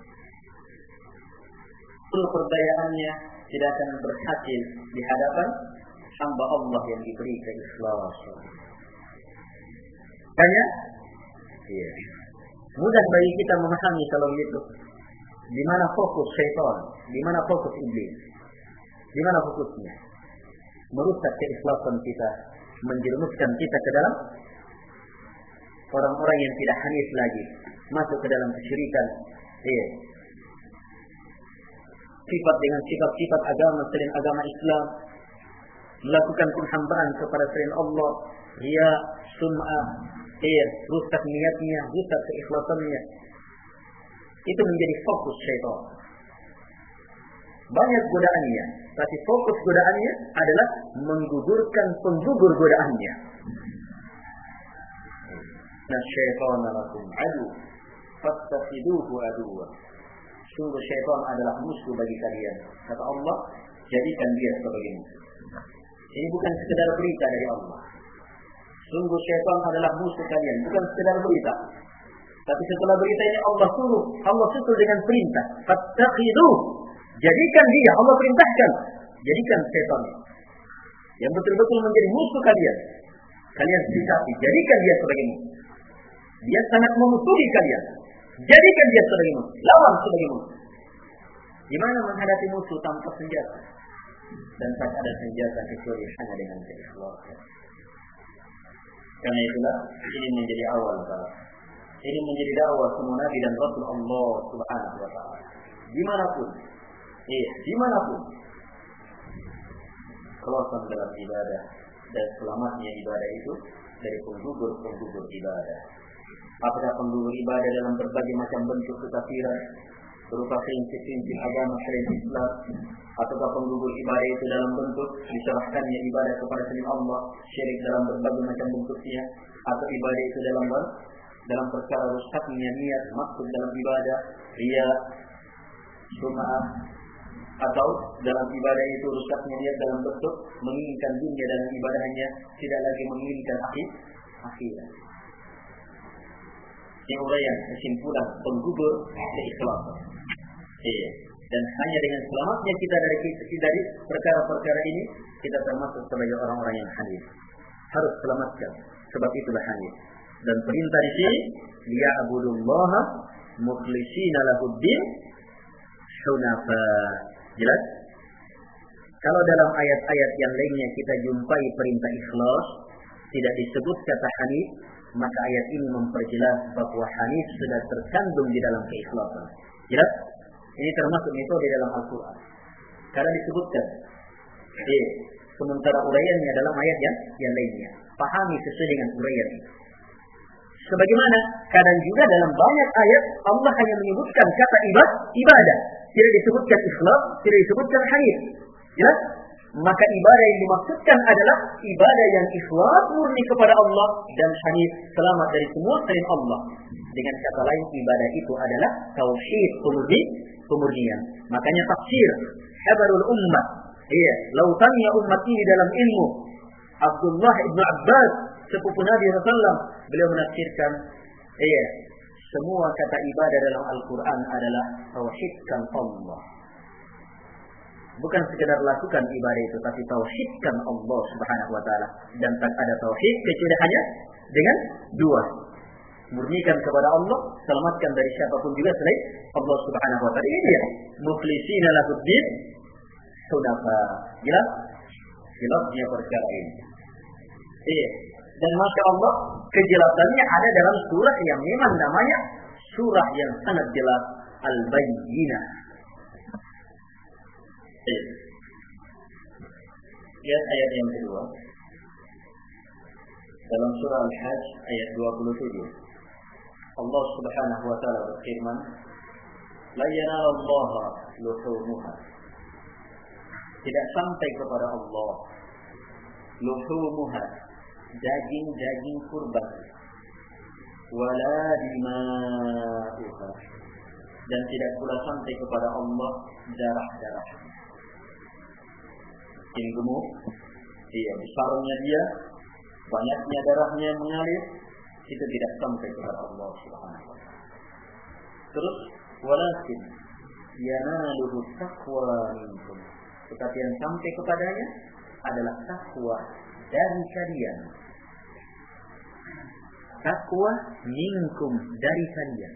Seluruh perdayaannya tidak akan berhasil di hadapan hamba Allah yang diberi keikhlasan. Tanya? Iya. Mudah bagi kita memahami kalau begitu. Di mana fokus syaitan? Di mana fokus iblis? Di mana fokusnya? Merusak keikhlasan kita, menjerumuskan kita ke dalam orang-orang yang tidak hanif lagi, masuk ke dalam kesyirikan. Iya. Sifat dengan sifat-sifat agama selain agama Islam, melakukan penghambaan kepada selain Allah, riya, sum'ah, iya, rusak niatnya, rusak keikhlasannya. Itu menjadi fokus syaitan. Banyak godaannya, tapi fokus godaannya adalah menggugurkan penggugur godaannya. Nah, syaitan lakum adu, fattakhiduhu aduwa. Sungguh syaitan adalah musuh bagi kalian. Kata Allah, jadikan dia sebagai musuh. Ini bukan sekedar berita dari Allah. Sungguh syaitan adalah musuh kalian, bukan sekedar berita. Tapi setelah berita ini Allah suruh, Allah susul dengan perintah. Fattakhiduhu. Jadikan dia, Allah perintahkan. Jadikan syaitan yang betul-betul menjadi musuh kalian. Kalian sikapi, jadikan dia sebagai musuh. Dia sangat memusuhi kalian. Jadikan dia sebagai musuh. Lawan sebagai musuh. Gimana menghadapi musuh tanpa senjata? Dan tak ada senjata kecuali hanya dengan keikhlasan. Karena itulah ini menjadi awal salah. Ini menjadi dakwah semua Nabi dan Rasul Allah Subhanahu wa taala. Dimanapun, eh, dimanapun, keluasan dalam ibadah dan selamatnya ibadah itu dari penggugur-penggugur ibadah. Apakah penggugur ibadah dalam berbagai macam bentuk kekafiran, berupa prinsip-prinsip agama selain Islam, ataukah penggugur ibadah itu dalam bentuk diserahkannya ibadah kepada selain Allah, syirik dalam berbagai macam bentuknya, atau ibadah itu dalam dalam perkara rusaknya niat, maksud dalam ibadah, riya, sum'ah, atau dalam ibadah itu rusaknya niat dalam bentuk menginginkan dunia dalam ibadahnya, tidak lagi menginginkan akhirat. Yang uraian kesimpulan penggugur keikhlasan. Iya. Dan hanya dengan selamatnya kita dari dari perkara-perkara ini, kita termasuk sebagai orang-orang yang hanif. Harus selamatkan. Sebab itulah hanif. Dan perintah di sini, liya'budullaha mukhlishina lahuddin hunafa. Jelas? Kalau dalam ayat-ayat yang lainnya kita jumpai perintah ikhlas, tidak disebut kata hanif, maka ayat ini memperjelas bahwa hanif sudah terkandung di dalam keikhlasan. Jelas? Ini termasuk metode dalam Al-Quran. Karena disebutkan. Eh, sementara uraiannya dalam ayat yang, yang lainnya. Pahami sesuai dengan uraian itu. Sebagaimana kadang juga dalam banyak ayat Allah hanya menyebutkan kata ibadah, ibadah. Tidak disebutkan ikhlas, tidak disebutkan hanif. Jelas? Maka ibadah yang dimaksudkan adalah ibadah yang ikhlas murni kepada Allah dan hanif, selamat dari semua selain Allah. Dengan kata lain, ibadah itu adalah tauhid, pemurni, pemurnian. Makanya tafsir habarul ummah, iya, lautannya umat ini dalam ilmu. Abdullah ibn Abbas, sepupu Nabi shallallahu alaihi wasallam, beliau menafsirkan, iya, semua kata ibadah dalam Al-Quran adalah tauhidkan Allah. Bukan sekedar lakukan ibadah itu, tapi tauhidkan Allah Subhanahu wa taala. Dan tak ada tauhid kecuali hanya dengan dua. murnikan kepada Allah, selamatkan dari siapapun juga selain Allah Subhanahu wa taala. Ini dia, mukhlishina lahuddin hunafa. Jelas? Jelasnya perkara ini. Iya. Dan Masya Allah, kejelasannya ada dalam surah yang memang namanya surah yang sangat jelas, Al-Bayyinah. Iya. Lihat ayat yang kedua. Dalam surah Al-Hajj ayat dua puluh tujuh. Allah Subhanahu wa taala berfirman, "La yanalallaha luhumuha." Tidak sampai kepada Allah luhumuha, daging-daging kurban, wala dima'uha, dan tidak pula sampai kepada Allah darah-darah. Ini gemuk, iya, besarnya dia, banyaknya darahnya yang mengalir, itu tidak sampai kepada Allah Subhanahu wa taala. Terus walakin yanaluhu taqwa minkum, tetapi yang sampai kepadanya adalah takwa dari kalian. Takwa minkum, dari kalian.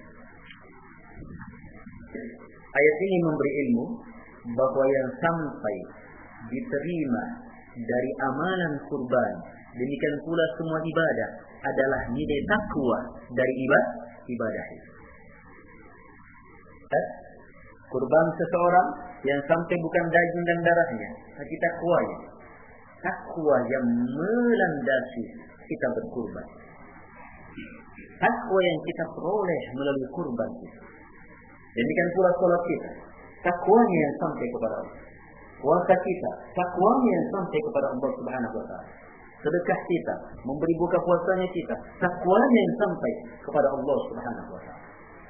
Ayat ini memberi ilmu bahwa yang sampai diterima dari amalan kurban, demikian pula semua ibadah, adalah nilai takwa dari ibadah ibadah itu. Eh? Kurban seseorang yang sampai bukan daging dan darahnya, tapi takwanya. Takwa yang melandasi kita berkurban. Takwa yang kita peroleh melalui kurban kita. Demikian pula salat kita, takwanya yang sampai kepada Allah. Puasa kita, takwanya yang sampai kepada Allah Subhanahu wa taala. Sedekah kita, memberi buka puasanya kita, takwanya yang sampai kepada Allah Subhanahu wa taala.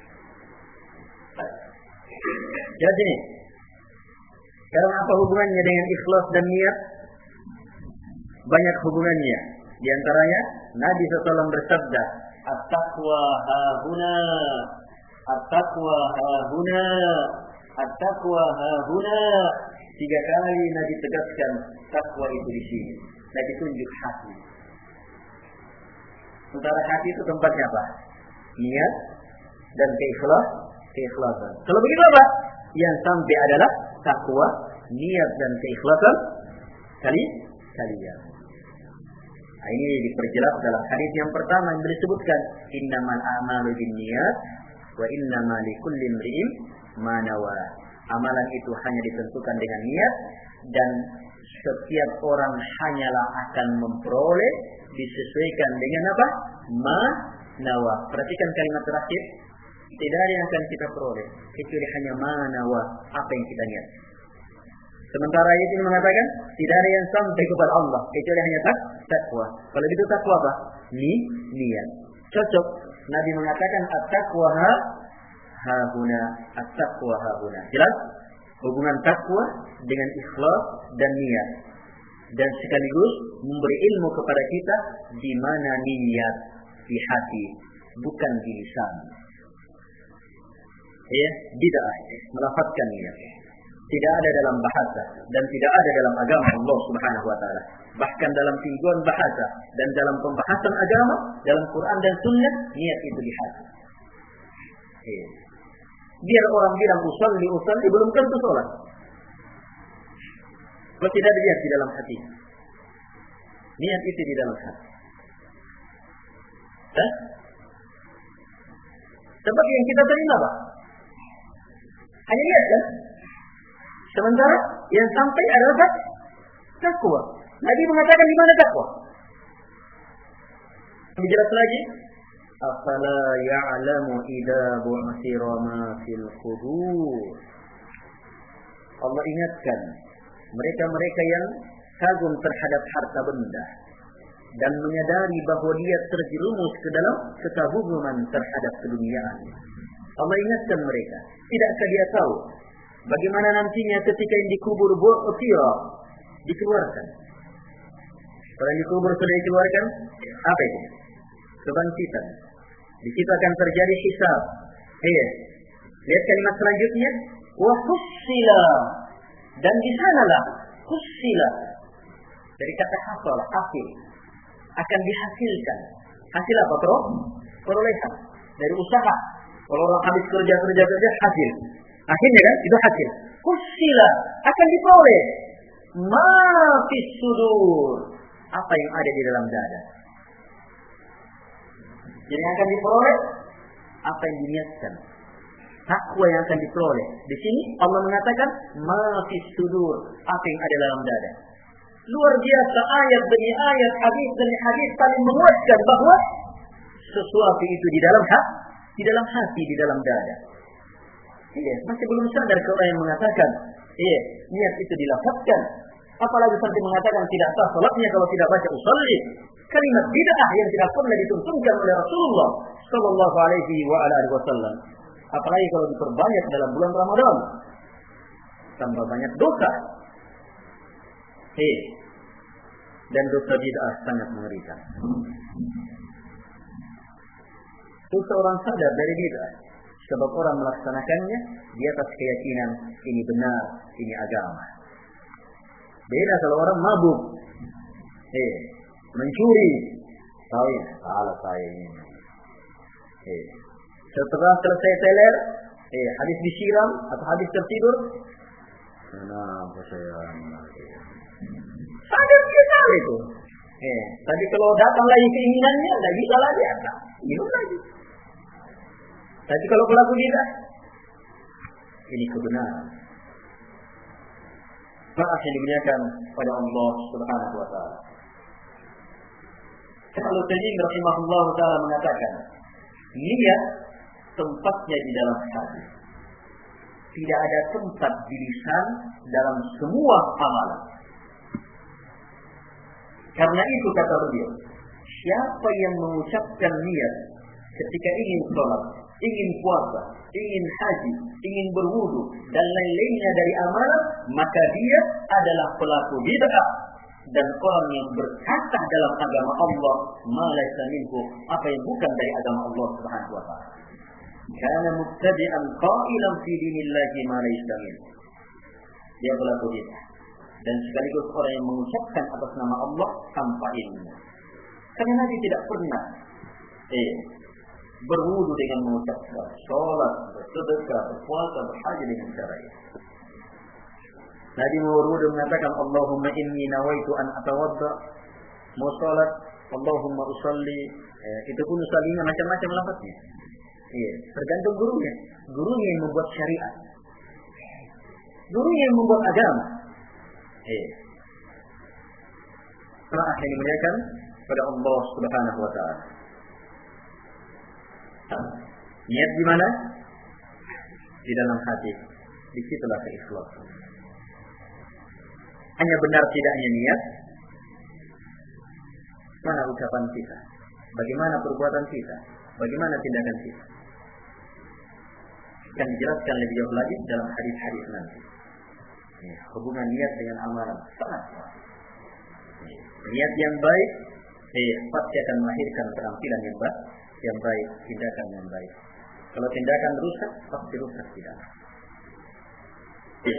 Jadi, sekarang apa hubungannya dengan ikhlas dan niat? Banyak hubungannya. Di antaranya Nabi shallallahu alaihi wasallam bersabda, "At-taqwa hahuna, at-taqwa hahuna, at-taqwa hahuna." Tiga kali Nabi tegaskan takwa itu di sini. Nabi tunjuk hati. Sementara hati itu tempatnya apa? Niat dan keikhlas, keikhlasan. Kalau begitu apa? Yang sampai adalah takwa, niat dan keikhlasan kali kalian. Nah, ini diperjelas dalam hadis yang pertama yang disebutkan, innamal a'malu binniyat wa innamal likulli imri'in ma nawa. Amalan itu hanya ditentukan dengan niat, dan setiap orang hanyalah akan memperoleh disesuaikan dengan apa? Ma nawa. Perhatikan kalimat terakhir. Tidak ada yang akan kita peroleh kecuali hanya ma nawa, apa yang kita niat. Sementara ayat ini mengatakan tidak ada yang sampai kepada Allah kecuali hanya tak takwa. Kalau gitu takwa apa? Ni niat. Cocok. Nabi mengatakan at-taqwa hahuna, at-taqwa hahuna. Jelas? Hubungan takwa dengan ikhlas dan niat. Dan sekaligus memberi ilmu kepada kita di mana niat di hati, bukan di lisan. Ya, bid'ah melafazkan niat. Tidak ada dalam bahasa dan tidak ada dalam agama Allah Subhanahu wa taala. Bahkan dalam tingguan bahasa dan dalam pembahasan agama, dalam Quran dan Sunnah, niat itu di hati. Ya. Biar orang bilang usalli usalli belum tentu sholat. Kalau tidak dilihat di dalam hati. Niat itu di dalam hati. Eh? Sebab yang kita terima apa? Hanya niat kan? Sementara yang sampai adalah takwa. Nabi mengatakan di mana takwa? Lebih jelas lagi, afala ya'lamu idza bu'thira ma fil qubur. Allah ingatkan mereka-mereka yang kagum terhadap harta benda dan menyadari bahwa dia terjerumus ke dalam kekaguman terhadap keduniaan. Allah ingatkan mereka, tidakkah dia tahu bagaimana nantinya ketika yang dikubur bu'thira dikeluarkan? Setelah dikubur sudah dikeluarkan, apa itu? Kebangkitan. Di situ akan terjadi hisab. Iya. Lihat kalimat selanjutnya, wa hussila, dan di sanalah hussila dari kata hasal, hasil, akan dihasilkan. Hasil apa, bro? perolehan, dari usaha. Kalau orang habis kerja kerja kerja hasil, akhirnya kan itu hasil. Husila akan diperoleh. Ma fis sudur, apa yang ada di dalam dada. Jadi yang akan diperoleh apa yang diniatkan. Takwa yang akan diperoleh. Di sini Allah mengatakan ma fis sudur, apa yang ada dalam dada. Luar biasa, ayat demi ayat, hadis demi hadis saling menguatkan bahwa sesuatu itu di dalam hati, di dalam hati, di dalam dada. Iya, masih belum sadar ke orang yang mengatakan, iya, niat itu dilafazkan. Apalagi sampai mengatakan tidak sah salatnya kalau tidak baca usolli. Kalimat bid'ah yang tidak pernah dituntunkan oleh Rasulullah Sallallahu Alaihi Wasallam. Apalagi kalau diperbanyak dalam bulan Ramadan, tambah banyak dosa. Hei, dan dosa bid'ah sangat mengerikan. Dosa orang sadar dari bid'ah, sebab orang melaksanakannya di atas keyakinan ini benar, ini agama. Beda kalau orang mabuk, hei, mencuri, tahu ya, salah saya ini. Hei, setelah selesai teler, hei, habis disiram atau habis tertidur, kenapa saya sadar dia tahu itu. Eh, tapi kalau datang lagi keinginannya, tidak bisa lagi apa? Minum lagi. Tapi kalau pelaku bid'ah, ini kebenaran. Maaf yang dimuliakan pada Allah Subhanahu Wa Taala. Kalau Taimiyah rahimahullah taala mengatakan, niat tempatnya di dalam hati. Tidak ada tempat di lisan dalam semua amalan. Karena itu kata beliau, siapa yang mengucapkan niat ketika ingin sholat, ingin puasa, ingin haji, ingin berwudu dan lain-lainnya dari amalan, maka dia adalah pelaku bid'ah dan orang yang berkata dalam agama Allah ma laysa minhu, apa yang bukan dari agama Allah Subhanahu wa taala. Kana mubtadi'an qailan fi dinillahi ma laysa minhu. Dia pelaku bid'ah dan sekaligus orang yang mengucapkan atas nama Allah tanpa ilmu. Karena Nabi tidak pernah eh berwudu dengan mengucapkan sholat, bersedekah, berpuasa, berhaji dengan cara itu. Nabi berwudu mengatakan Allahumma inni nawaitu an atawadda, mau sholat, Allahumma usalli, eh, itu pun usallinya macam-macam lafaznya. Iya, tergantung gurunya. Gurunya yang membuat syariat. Gurunya yang membuat agama. Eh. Karena akan dimuliakan pada Allah Subhanahu wa taala. Niat di mana? Di dalam hati. Di situlah keikhlasan. Hanya benar tidaknya niat, mana ucapan kita, bagaimana perbuatan kita, bagaimana tindakan kita. Akan dijelaskan lebih jauh lagi dalam hadis-hadis nanti. Ya, hubungan niat dengan amalan sangat kuat. Ya, niat yang baik, eh, pasti akan melahirkan keterampilan yang baik, yang baik, tindakan yang baik. Kalau tindakan rusak, pasti rusak tindakan. Ya.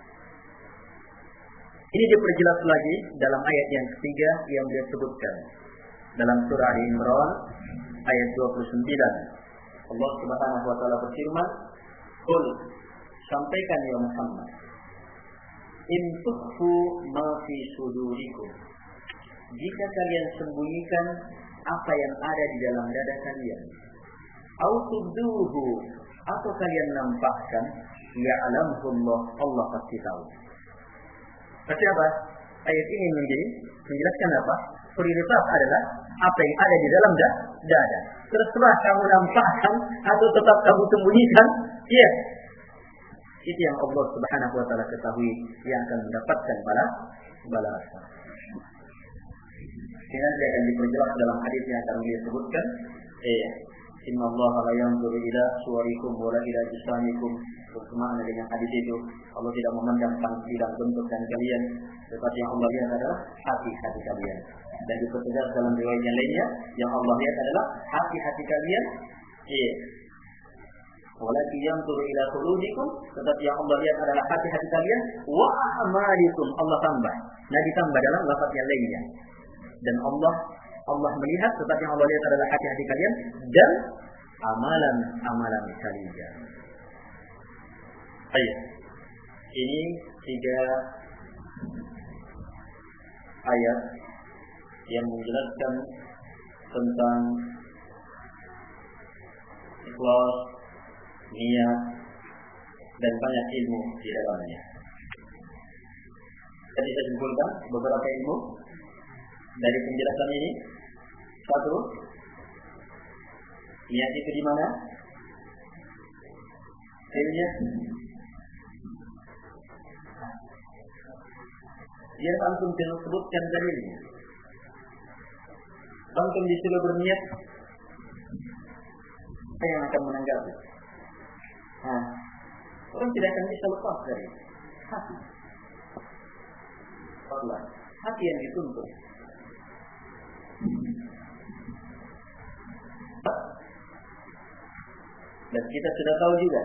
Ini diperjelas lagi dalam ayat yang ketiga yang dia sebutkan dalam surah Al-Imran ayat dua puluh sembilan. Allah Subhanahu wa taala berfirman, "Qul, sampaikan ya Muhammad, in tukhfu ma fi sudurikum." Jika kalian sembunyikan apa yang ada di dalam dada kalian, au tubduhu, atau kalian nampakkan, ya'lamuhu Allah, Allah pasti tahu. Tapi apa? Ayat ini menjadi menjelaskan apa? Prioritas adalah apa yang ada di dalam dada. Terserah kamu nampakkan atau tetap kamu sembunyikan, iya. Itu yang Allah Subhanahu wa taala ketahui, yang akan mendapatkan balas balasan. Ini nanti akan diperjelas dalam hadis yang akan beliau sebutkan. Eh, Inna Allah la yanzuru ila suwarikum wa la ila jisamikum. Bermakna dengan hadis itu, Allah tidak memandang tampilan dan bentuk dan kalian, tetapi yang Allah lihat adalah hati-hati kalian. Dan dipertegas dalam riwayat yang lainnya, yang Allah lihat adalah hati-hati kalian. Eh, walakin yanzuru ila qulubikum, tetapi yang Allah lihat adalah hati-hati kalian. Wa a'malikum, Allah tambah. Nah, ditambah dalam lafaz yang lainnya. Dan Allah Allah melihat, tetapi yang Allah lihat adalah hati-hati kalian dan amalan-amalan kalian. Baik. Ini tiga ayat yang menjelaskan tentang ikhlas, niat, dan banyak ilmu di dalamnya. Tadi saya simpulkan beberapa ilmu dari penjelasan ini. Satu, niat itu di mana? Ilmunya biar antum sebutkan dalilnya. Antum disuruh berniat, saya yang akan menanggapi. Nah, orang tidak akan bisa lepas dari hati. Allah, hati yang dituntut. Dan kita sudah tahu juga,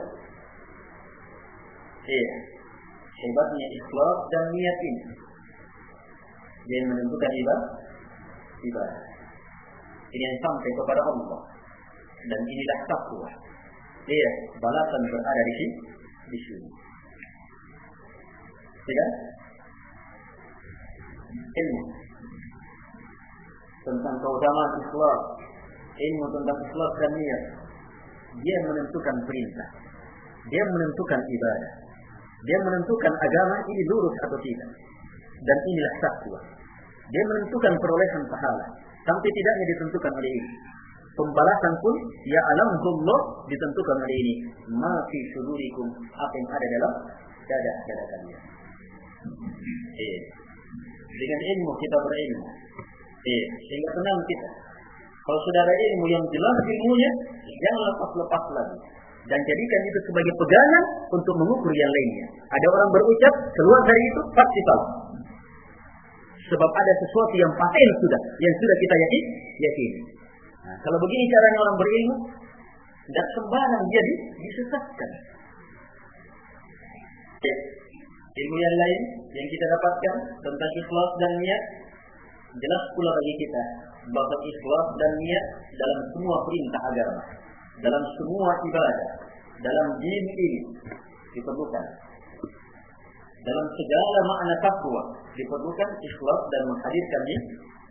iya, hebatnya ikhlas dan niat ini yang menentukan ibadah. Ibadah ini yang sampai kepada Allah, dan inilah takwa. Iya, balasan berada di sini. Di sini. Tidak? Ilmu tentang keutamaan ikhlas, ilmu tentang ikhlas dan niat, dia menentukan perintah, dia menentukan ibadah, dia menentukan agama ini lurus atau tidak, dan inilah takwa. Dia menentukan perolehan pahala, sampai tidaknya ditentukan oleh ini. Pembalasan pun ya alamullah ditentukan oleh ini. Ma fi sudurikum, apa yang ada dalam dada-dada kalian. Eh, dengan ilmu kita berilmu. Eh, sehingga tenang kita. Kalau sudah ada ilmu yang jelas ilmunya, jangan lepas-lepas lagi. Dan jadikan itu sebagai pegangan untuk mengukur yang lainnya. Ada orang berucap, keluar dari itu pasti salah. Sebab ada sesuatu yang paten sudah, yang sudah kita yakin, yakin. Nah, kalau begini caranya orang berilmu, tidak sembarang dia disesatkan. Ya. Ilmu yang lain yang kita dapatkan tentang ikhlas dan niat, jelas pula bagi kita bahwa ikhlas dan niat dalam semua perintah agama, dalam semua ibadah, dalam din ini diperlukan. Dalam segala makna takwa diperlukan ikhlas dan menghadirkan niat.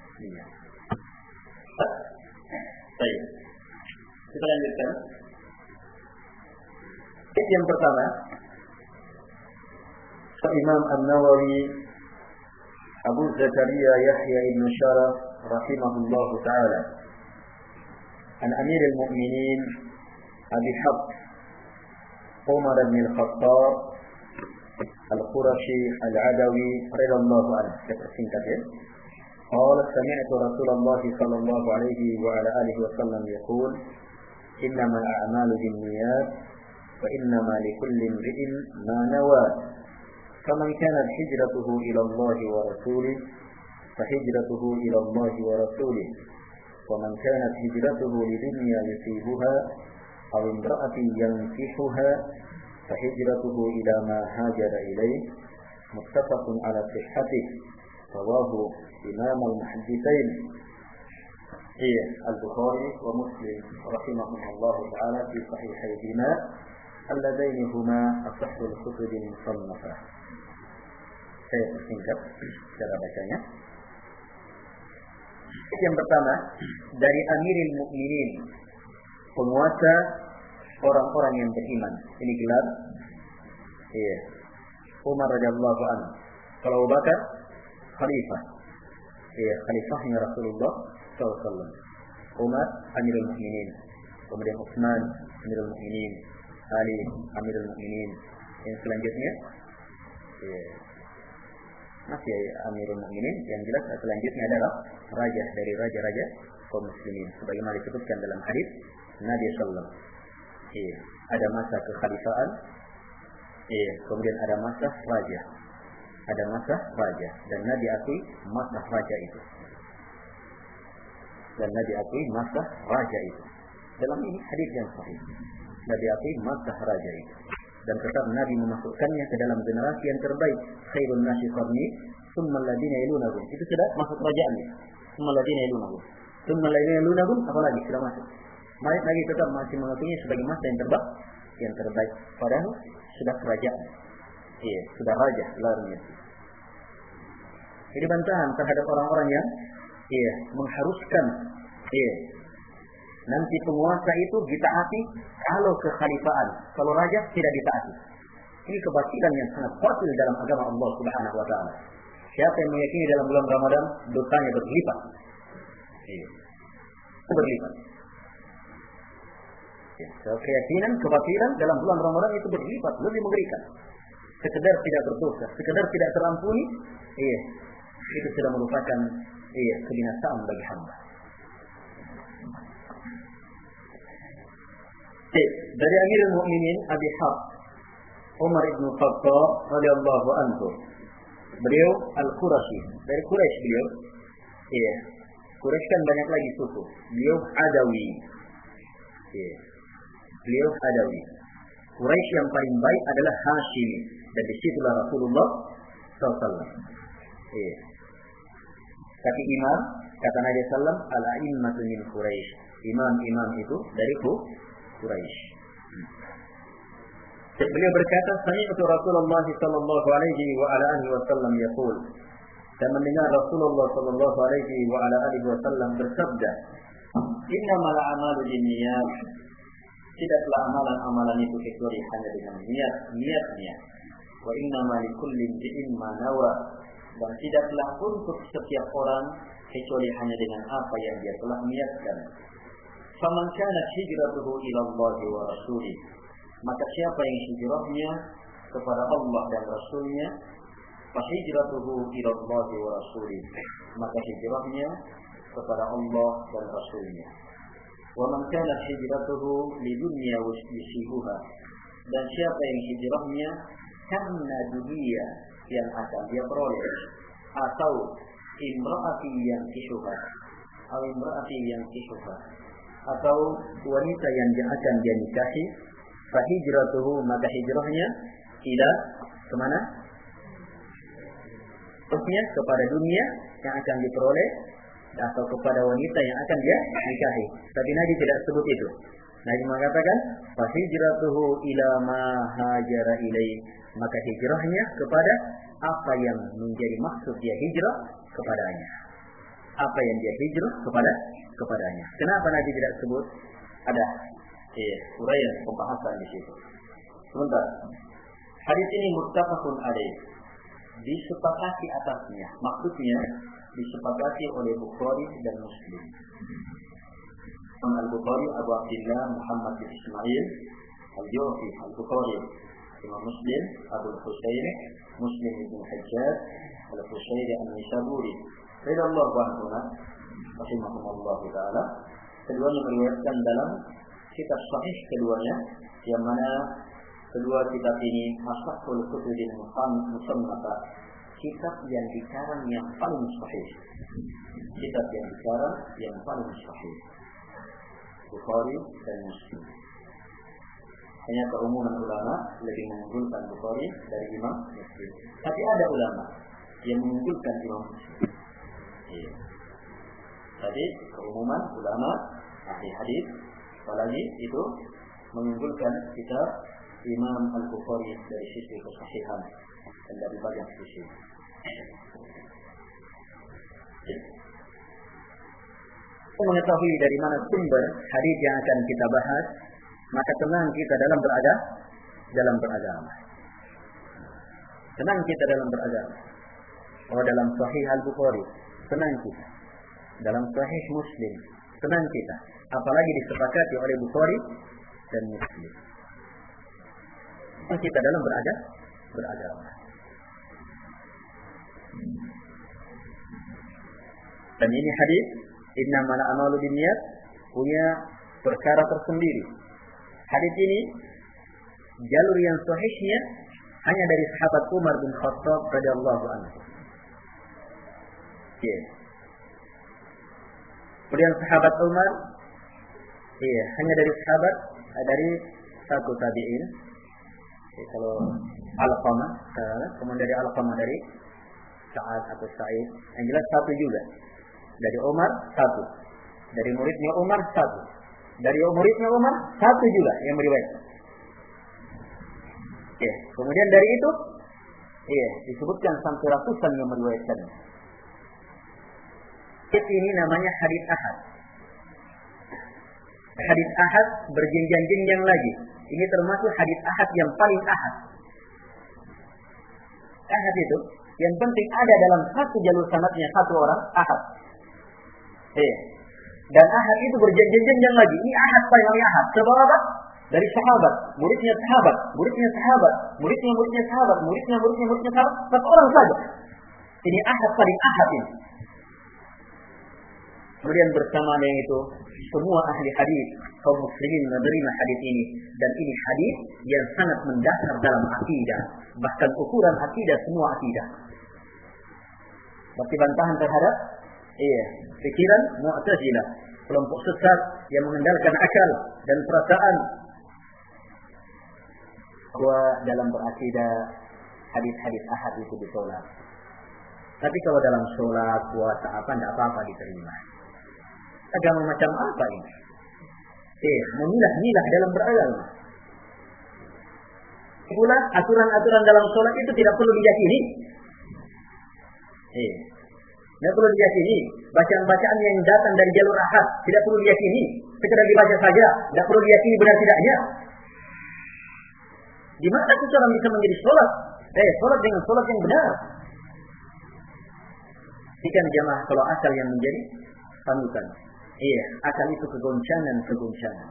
Baik. Kita lanjutkan. Yang pertama, Imam An-Nawawi Abu Zakaria Yahya ibn Sharaf rahimahullah ta'ala an Amir al-Mu'minin Abi Hafs Umar bin Al-Khattab Al-Qurashi Al-Adawi radhiyallahu anhu. Singkat ya. قال سمعت رسول الله صلى الله عليه وعلى آله وسلم يقول إنما الأعمال بالنيات وإنما لكل امرئ ما نوى فمن كانت هجرته إلى الله ورسوله فهجرته إلى الله ورسوله ومن كانت هجرته لدنيا يصيبها أو امرأة ينكحها فهجرته إلى ما هاجر إليه متفق على صحته رواه إمام المحدثين هي البخاري ومسلم رحمهم الله تعالى في صحيحيهما اللذين هما أصح الكتب المصنفة. Saya persingkat cara bacanya. Yang pertama dari Amirul Mukminin, penguasa orang-orang yang beriman. Ini gelar. Iya. Umar radhiyallahu anhu. Kalau Abu Bakar khalifah. Iya, khalifahnya Rasulullah sallallahu alaihi wasallam. Umar Amirul Mukminin. Kemudian Utsman Amirul Mukminin. Ali Amirul Mukminin. Yang selanjutnya iya. Masih Amirul Mukminin, yang jelas selanjutnya adalah raja dari raja-raja kaum muslimin sebagaimana disebutkan dalam hadis Nabi sallallahu alaihi wasallam. Iya, ada masa kekhalifahan, iya, kemudian ada masa raja. Ada masa raja dan Nabi akui masa raja itu. Dan Nabi akui masa raja itu. Dalam ini hadis yang sahih. Nabi akui masa raja itu. Dan tetap Nabi memasukkannya ke dalam generasi yang terbaik. Khairun nasi qarni, tsumma alladziina yalunahum. Itu sudah masuk kerajaannya. Tsumma alladziina yalunahum. Tsumma alladziina yalunahum apalagi sudah masuk. Mereka lagi tetap masih mengakuinya sebagai masa yang terbaik, yang terbaik. Padahal sudah kerajaan. Iya, sudah raja larnya. Jadi bantahan terhadap orang-orang yang iya mengharuskan iya nanti penguasa itu ditaati kalau kekhalifaan, kalau raja tidak ditaati. Ini kebatilan yang sangat batil dalam agama Allah Subhanahu wa taala. Siapa yang meyakini dalam bulan Ramadan dosanya berlipat. Iya. Berlipat. Ya, keyakinan kebatilan dalam bulan Ramadan itu berlipat, lebih mengerikan. Sekedar tidak berdosa, sekedar tidak terampuni, iya, itu sudah merupakan iya kebinasaan bagi hamba. Dari Amirul Mukminin Abi Hafs Umar bin Khattab radhiyallahu anhu. Beliau Al-Qurashi, dari Quraisy beliau. Iya. Quraisy kan banyak lagi suku. Beliau Adawi. Iya. Beliau Adawi. Quraisy yang paling baik adalah Hashimi, dan disitulah Rasulullah sallallahu alaihi wasallam. Iya. Tapi imam kata Nabi sallallahu alaihi wasallam al-a'immatu min Quraisy. Imam-imam itu dari Quraisy. Beliau berkata, sami'tu Rasulullah sallallahu alaihi wa ala alihi wasallam yaqul. Dan mendengar Rasulullah sallallahu alaihi wa ala alihi wasallam bersabda, "Innamal a'malu binniyat." Tidaklah amalan-amalan itu kecuali hanya dengan niat, niatnya. Wa innamal likulli imri'in ma nawa. Dan tidaklah untuk setiap orang kecuali hanya dengan apa yang dia telah niatkan. Faman kanat hijratuhu ila Allah wa rasulih. Maka siapa yang hijrahnya kepada Allah dan Rasulnya, fa hijratuhu ila Allah wa rasulih. Maka hijrahnya kepada Allah dan Rasulnya. Wa man kanat hijratuhu lidunya yusibuha. Dan siapa yang hijrahnya karena dunia yang akan dia peroleh, atau imra'ati yang kishuha, atau imra'ati yang kishuha, atau wanita yang akan dia nikahi, fa hijratuhu, maka hijrahnya ila kemana? Hijrahnya kepada dunia yang akan diperoleh atau kepada wanita yang akan dia nikahi. Tapi Nabi tidak sebut itu. Nabi mengatakan fa hijratuhu ila ma hajara ilai, maka hijrahnya kepada apa yang menjadi maksud dia hijrah kepadanya. Apa yang dia hijrah kepada kepadanya. Kenapa Nabi tidak sebut? Ada eh uraian pembahasan di situ. Sebentar. Hadis ini muttafaqun alaih. Disepakati atasnya. Maksudnya disepakati oleh Bukhari dan Muslim. Al-Bukhari Abu Abdullah Muhammad bin Ismail Al-Jufi Al-Bukhari, Imam Muslim Abu Husain Muslim bin Hajjaj Al-Husain Al-Nisaburi radhiyallahu anhu rahimahumullah taala. Keduanya meriwayatkan dalam kitab sahih keduanya, yang mana kedua kitab ini Ashahul Kutubil Musannafah, kitab yang dikarang yang paling sahih. Kitab yang dikarang yang paling sahih. Bukhari dan Muslim. Hanya keumuman ulama lebih mengunggulkan Bukhari dari Imam Muslim. Tapi ada ulama yang mengunggulkan Imam Muslim. Iya. Tadi keumuman ulama ahli hadis, apalagi itu mengunggulkan kitab Imam Al-Bukhari dari sisi kesahihan dan dari banyak sisi. Kita mengetahui dari mana sumber hadis yang akan kita bahas, maka tenang kita dalam beragama, dalam beragama. Tenang kita dalam beragama. Oh, dalam Sahih Al-Bukhari, tenang kita. Dalam Sahih Muslim, tenang kita. Apalagi disepakati oleh Bukhari dan Muslim. Tenang kita dalam beragama, beragama. Dan ini hadis innamal a'malu binniyat punya perkara tersendiri. Hadis ini jalur yang sahihnya hanya dari sahabat Umar bin Khattab radhiyallahu anhu. Iya. Kemudian sahabat Umar, iya, hanya dari sahabat dari satu tabi'in. Ya, kalau Al-Qamah, kemudian dari Al-Qamah dari Sa'ad atau Sa'id, yang jelas satu juga. Dari Umar satu. Dari muridnya Umar satu. Dari muridnya Umar satu juga yang meriwayatkan. Ya, kemudian dari itu, iya, disebutkan sampai ratusan yang meriwayatkannya. Ini namanya hadits ahad. Hadits ahad berjenjang-jenjang lagi. Ini termasuk hadits ahad yang paling ahad. Ahad itu yang penting ada dalam satu jalur sanadnya satu orang ahad. Iya. Dan ahad itu berjenjang-jenjang lagi. Ini ahad paling ahad. Sebab apa? Dari sahabat, muridnya sahabat, muridnya sahabat, muridnya muridnya sahabat, muridnya muridnya muridnya sahabat, satu orang saja. Ini ahad paling ahad ini. Kemudian bersama dengan itu, semua ahli hadis kaum muslimin menerima hadis ini, dan ini hadis yang sangat mendasar dalam akidah, bahkan ukuran akidah semua akidah. Berarti bantahan terhadap iya, pikiran Mu'tazilah, kelompok sesat yang mengandalkan akal dan perasaan, bahwa dalam berakidah hadis-hadis ahad itu ditolak. Tapi kalau dalam sholat, puasa apa, tidak apa-apa diterima. Agama macam apa ini? Eh, memilah-milah dalam beragama. Pula aturan-aturan dalam sholat itu tidak perlu diyakini. Eh, tidak perlu diyakini. Bacaan-bacaan yang datang dari jalur ahad tidak perlu diyakini. Sekedar dibaca saja, tidak perlu diyakini benar tidaknya. Di mana seseorang bisa menjadi sholat? Eh, sholat dengan sholat yang benar. Ikan jamaah kalau akal yang menjadi panutan. Iya, akal itu kegoncangan-kegoncangan.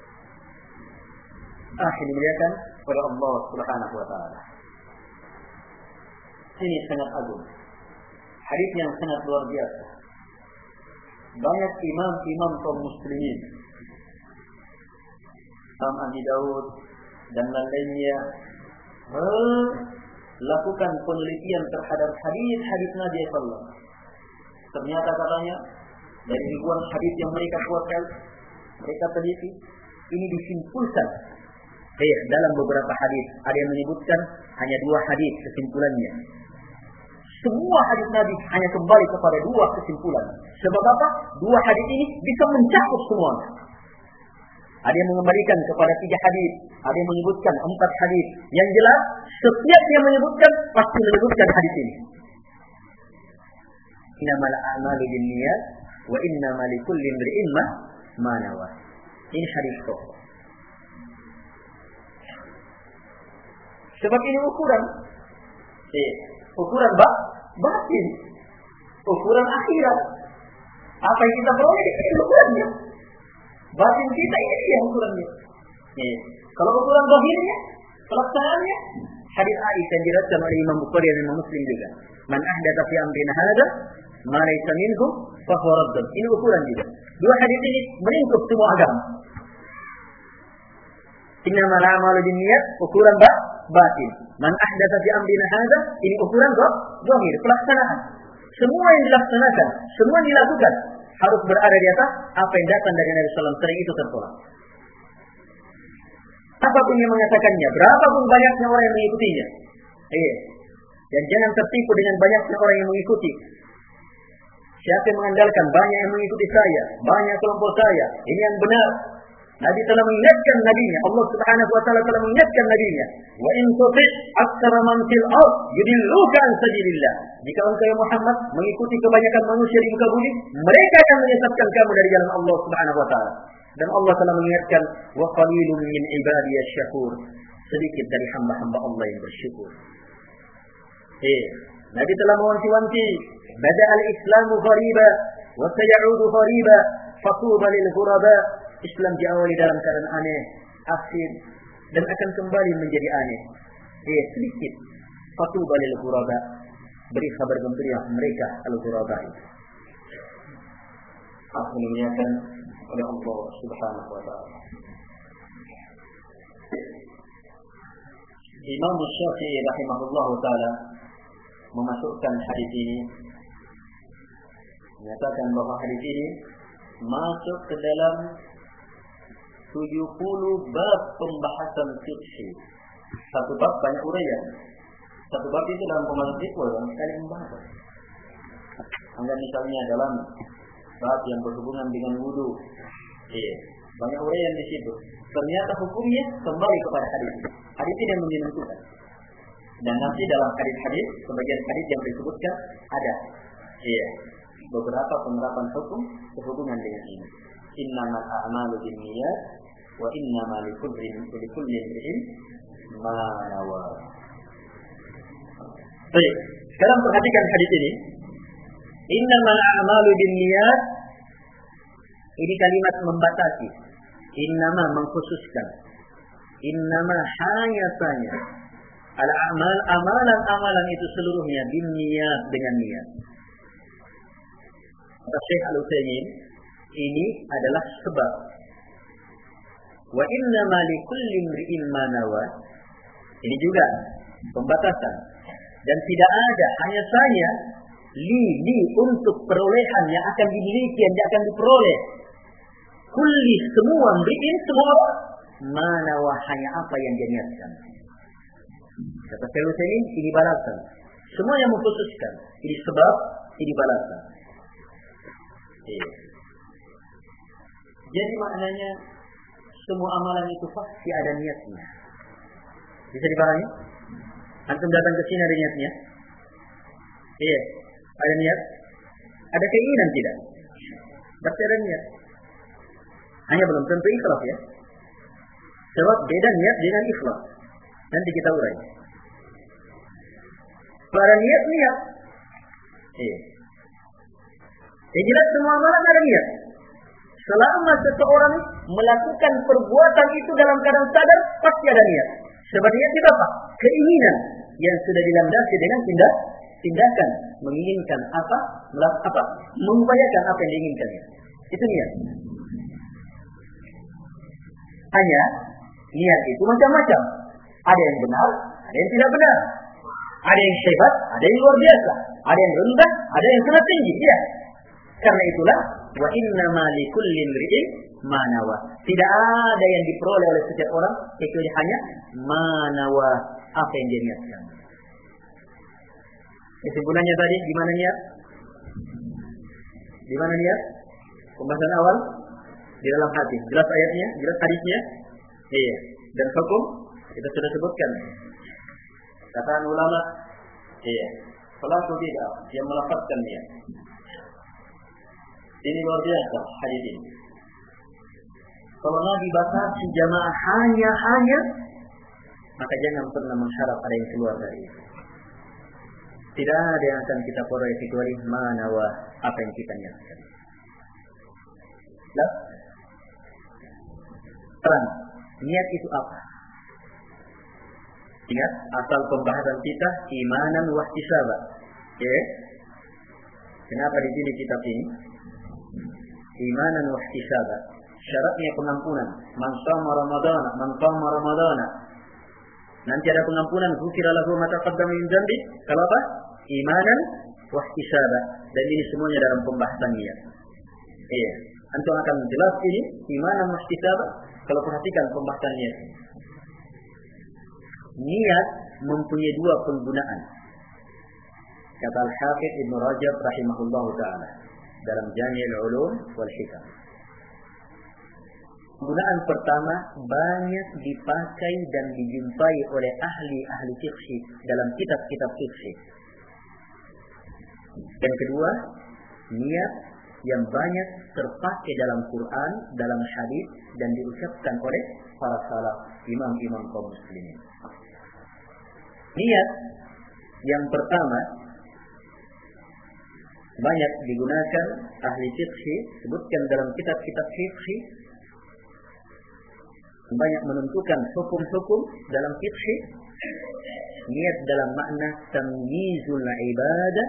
Ah, ini dimuliakan oleh Allah Subhanahu wa taala. Ini sangat agung. Hadis yang sangat luar biasa. Banyak imam-imam kaum muslimin, Imam Abi Daud dan lainnya melakukan penelitian terhadap hadis-hadis Nabi sallallahu alaihi wasallam. Ternyata katanya dari ribuan hadis yang mereka kuatkan, mereka teliti, ini disimpulkan. Eh, dalam beberapa hadis ada yang menyebutkan hanya dua hadis kesimpulannya. Semua hadis Nabi hanya kembali kepada dua kesimpulan. Sebab apa? Dua hadis ini bisa mencakup semuanya. Ada yang mengembalikan kepada tiga hadis, ada yang menyebutkan empat hadis. Yang jelas, setiap yang menyebutkan pasti menyebutkan hadis ini. Innamal a'malu binniyat wa innamal likulli imri'in ma nawa. Ini hadis pokok. Sebab ini ukuran. Eh, ukuran bah, batin. Ukuran akhirat. Apa yang kita peroleh ini ukurannya. Batin kita ini dia ukurannya. Eh, kalau ukuran zahirnya, pelaksanaannya, hadis Aisyah diriwayatkan oleh Imam Bukhari dan Imam Muslim juga. Man ahdatsa fi amrina hadza ma laysa minhu fa huwa radd. Ini ukuran juga. Dua hadis ini melingkup semua agama. Innamal a'malu binniyat, ukuran bah, batin. Man ahdatsa fi amrina hadza, ini ukuran bah, zahir, pelaksanaan. Semua yang dilaksanakan, semua yang dilakukan harus berada di atas apa yang datang dari Nabi sallallahu alaihi wasallam. Sering itu tertolak. Apapun yang mengatakannya, berapapun banyaknya orang yang mengikutinya. Eh, dan jangan tertipu dengan banyaknya orang yang mengikuti. Siapa yang mengandalkan banyak yang mengikuti saya, banyak kelompok saya, ini yang benar. Nabi telah mengingatkan nabinya, Allah Subhanahu wa taala telah mengingatkan nabinya, wa in tuti' aktsara man fil ard yudilluka an sabilillah. Jika engkau ya Muhammad mengikuti kebanyakan manusia di muka bumi, mereka akan menyesatkan kamu dari jalan Allah Subhanahu wa taala. Dan Allah telah mengingatkan, wa qalilun min ibadiyasy syakur. Sedikit dari hamba-hamba Allah yang bersyukur. Eh, Nabi telah mewanti-wanti, bada al-islamu ghariba wa sayaudu ghariba fatuba lil ghuraba. Islam diawali dalam keadaan aneh, asing, dan akan kembali menjadi aneh. Eh, sedikit. Fatuba lil ghuraba. Beri kabar gembira mereka al-ghuraba itu. Aku memuliakan oleh Allah Subhanahu wa taala. Imam Syafi'i rahimahullah taala memasukkan hadis ini, menyatakan bahwa hadis ini masuk ke dalam tujuh puluh bab pembahasan fikih. Satu bab banyak uraian. Satu bab itu dalam pembahasan fikih dalam sekali membahas. Anggap misalnya dalam bab yang berhubungan dengan wudu. Iya, banyak uraian di situ. Ternyata hukumnya kembali kepada hadis. Hadis ini yang menentukan. Dan nanti dalam hadis-hadis, sebagian hadis yang disebutkan ada, iya, beberapa penerapan hukum berhubungan dengan ini. Innamal a'malu binniyat wa innamal likulli imrin ma nawa. Baik, sekarang perhatikan hadis ini. Innamal a'malu binniyat, ini kalimat membatasi. Innama mengkhususkan. Innama hanya saja. Al-amal, amalan-amalan itu seluruhnya binniyat, dengan niat. Kata Syekh Al-Utsaimin, ini adalah sebab. Wa innama likulli imrin ma nawa. Ini juga pembatasan. Dan tidak ada, hanya saja li li untuk perolehan yang akan dimiliki, yang akan diperoleh. Kulli, semua mri'in, semua mana wah, hanya apa yang dia niatkan. Kata Syekh Al-Utsaimin, ini balasan. Semua yang mengkhususkan, ini sebab, ini balasan. Iya. Jadi maknanya semua amalan itu pasti ada niatnya. Bisa dipahami? Antum datang ke sini ada niatnya? Iya. Ada niat? Ada keinginan tidak? Berarti ada niat. Hanya belum tentu ikhlas ya. Sebab beda niat dengan ikhlas. Nanti kita urai. Pada niat niat. Iya. Yang jelas semua amalan ada niat. Selama seseorang melakukan perbuatan itu dalam keadaan sadar, pasti ada niat. Sebab niat itu apa? Keinginan yang sudah dilandasi dengan tindak tindakan, menginginkan apa, melakukan apa, mengupayakan apa yang diinginkannya. Itu niat. Hanya niat itu macam-macam. Ada yang benar, ada yang tidak benar. Ada yang hebat, ada yang luar biasa. Ada yang rendah, ada yang sangat tinggi. Ya. Karena itulah wa innama likulli imrin ma nawa. Tidak ada yang diperoleh oleh setiap orang kecuali hanya ma nawa, apa yang dia niatkan. Kesimpulannya tadi gimana niat? Di mana niat? Pembahasan awal di dalam hati. Jelas ayatnya, jelas hadisnya. Iya. Dan hukum kita sudah sebutkan. Kata ulama, iya. Salatu bid'ah yang melafazkan niat. Ini luar biasa hadis ini. Kalau Nabi batasi jamaah hanya-hanya, maka jangan pernah mengharap ada yang keluar dari itu. Tidak ada yang akan kita peroleh kecuali mana wa, apa yang kita niatkan. Nah, terang, niat itu apa? Ingat, asal pembahasan kita imanan wa ihtisaban. Oke? Kenapa di sini kitab ini? Imanan wa ihtisaban. Syaratnya pengampunan. Man shoma Ramadhana, man qama Ramadhana. Nanti ada pengampunan, ghufira lahu ma taqaddama min dzambi. Kalau apa? Imanan wa ihtisaban. Dan ini semuanya dalam pembahasan niat. Iya. Antum akan jelas ini imanan wa ihtisaban kalau perhatikan pembahasan niat. Niat mempunyai dua penggunaan. Kata Al-Hafidz Ibnu Rajab rahimahullahu taala dalam Jami' Ulum wal Hikam. Penggunaan pertama banyak dipakai dan dijumpai oleh ahli-ahli fikih dalam kitab-kitab fikih. Yang kedua, niat yang banyak terpakai dalam Quran, dalam hadis dan diucapkan oleh para salaf, imam-imam kaum muslimin. Niat yang pertama banyak digunakan ahli fikih, sebutkan dalam kitab-kitab fikih, banyak menentukan hukum-hukum dalam fikih. Niat dalam makna tamyizul ibadah,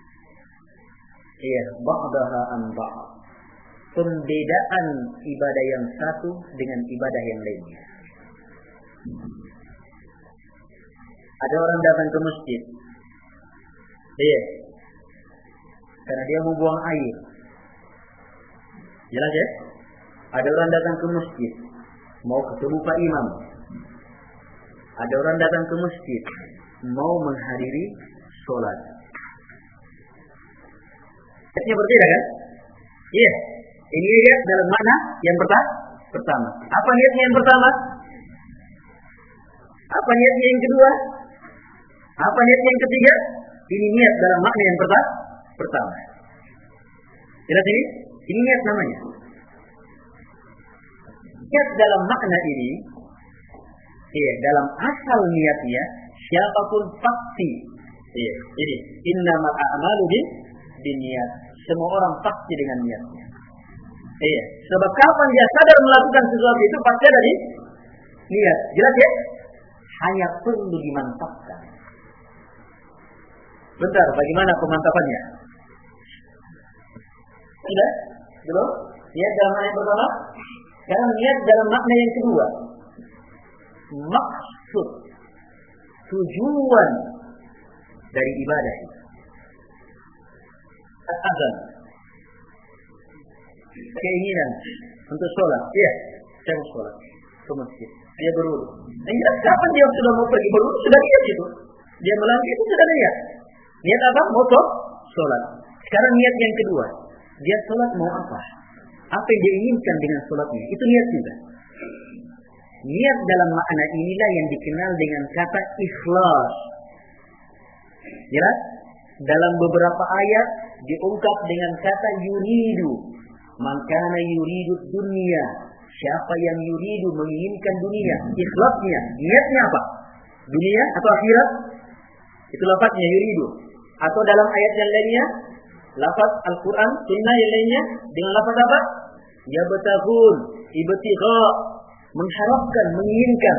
ya, ba'daha an ba'd, pembedaan ibadah yang satu dengan ibadah yang lainnya. Ada orang datang ke masjid, iya, karena dia mau buang air. Jelas ya? Ada orang datang ke masjid, mau ketemu Pak Imam. Ada orang datang ke masjid, mau menghadiri sholat. Niatnya berbeda kan? Iya. Ini niat dalam makna yang pertama. Pertama. Apa niatnya yang pertama? Apa niatnya yang kedua? Apa niatnya yang ketiga? Ini niat dalam makna yang pertama. Pertama. Jelas ini? Ini niat namanya. Niat dalam makna ini, iya, dalam asal niatnya, siapapun pasti. Iya, jadi innamal a'malu binniyat. Semua orang pasti dengan niatnya. Iya, sebab kapan dia sadar melakukan sesuatu itu pasti ada di niat. Jelas ya? Hanya perlu dimantapkan. Bentar, bagaimana pemantapannya? Sudah? Belum? Niat dalam makna yang pertama? Sekarang niat dalam makna yang kedua. Maksud, tujuan dari ibadah itu. Azan. Keinginan untuk sholat. Iya, saya mau sholat ke masjid. Dia berwudu. Yang jelas kapan dia sudah mau pergi berwudu sudah niat itu. Dia melangkah itu sudah niat. Niat apa? Mau sholat. Sekarang niat yang kedua. Dia sholat mau apa? Apa yang dia inginkan dengan sholatnya? Itu niat juga. Niat dalam makna inilah yang dikenal dengan kata ikhlas. Jelas? Dalam beberapa ayat diungkap dengan kata yuridu. Man kana yuridu dunia. Siapa yang yuridu menginginkan dunia, ikhlasnya, niatnya apa? Dunia atau akhirat? Itu lafaznya yuridu. Atau dalam ayat yang lainnya, lafaz Al-Quran, sunnah yang lainnya dengan lafaz apa? Yabtaghun, ibtigha, mengharapkan, menginginkan.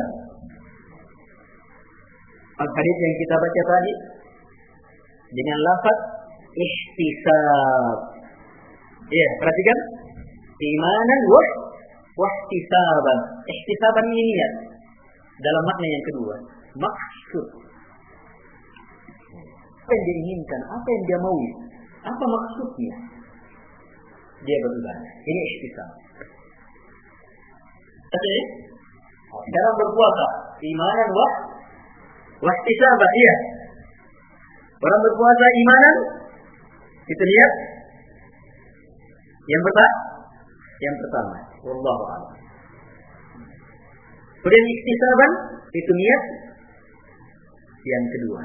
Al-hadits yang kita baca tadi dengan lafaz ihtisab. Iya, perhatikan. Imanan wa wahtisaban. Ihtisaban ini niat. Dalam makna yang kedua, maksud. Apa yang dia inginkan, apa yang dia mau, apa maksudnya? Dia beribadah. Ini ihtisab. Oke. Dalam berpuasa, imanan wa wahtisaban. Iya. Orang berpuasa imanan, kita lihat yang pertama, yang pertama, wallahu a'lam. Kemudian ihtisaban itu niat yang kedua.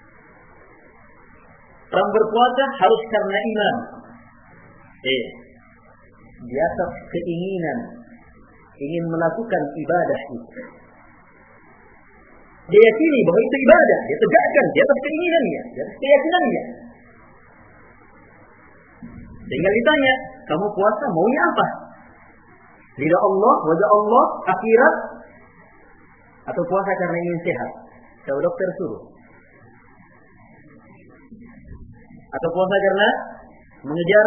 Orang berpuasa harus karena iman. Eh, di atas keinginan ingin melakukan ibadah itu. Dia yakini bahwa itu ibadah, dia tegakkan di atas keinginannya, di atas keyakinannya. Tinggal ditanya, kamu puasa maunya apa? Ridha Allah, wajah Allah, akhirat, atau puasa karena ingin sehat? Kalau dokter suruh. Atau puasa karena mengejar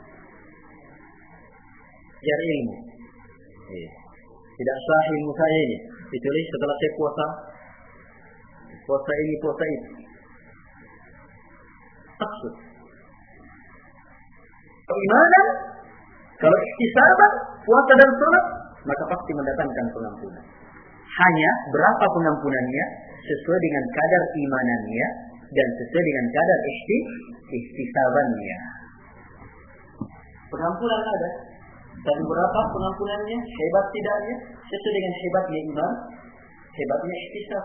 mengejar ilmu. Tidak sah ilmu saya ini, kecuali setelah saya puasa, puasa ini, puasa itu. Maksud. Keimanan, kalau ihtisaban, puasa dan sholat, maka pasti mendatangkan pengampunan. Hanya berapa pengampunannya sesuai dengan kadar imanannya dan sesuai dengan kadar ihtisabannya. Pengampunan ada, tapi berapa pengampunannya, hebat tidaknya, sesuai dengan hebatnya iman, hebatnya ihtisab.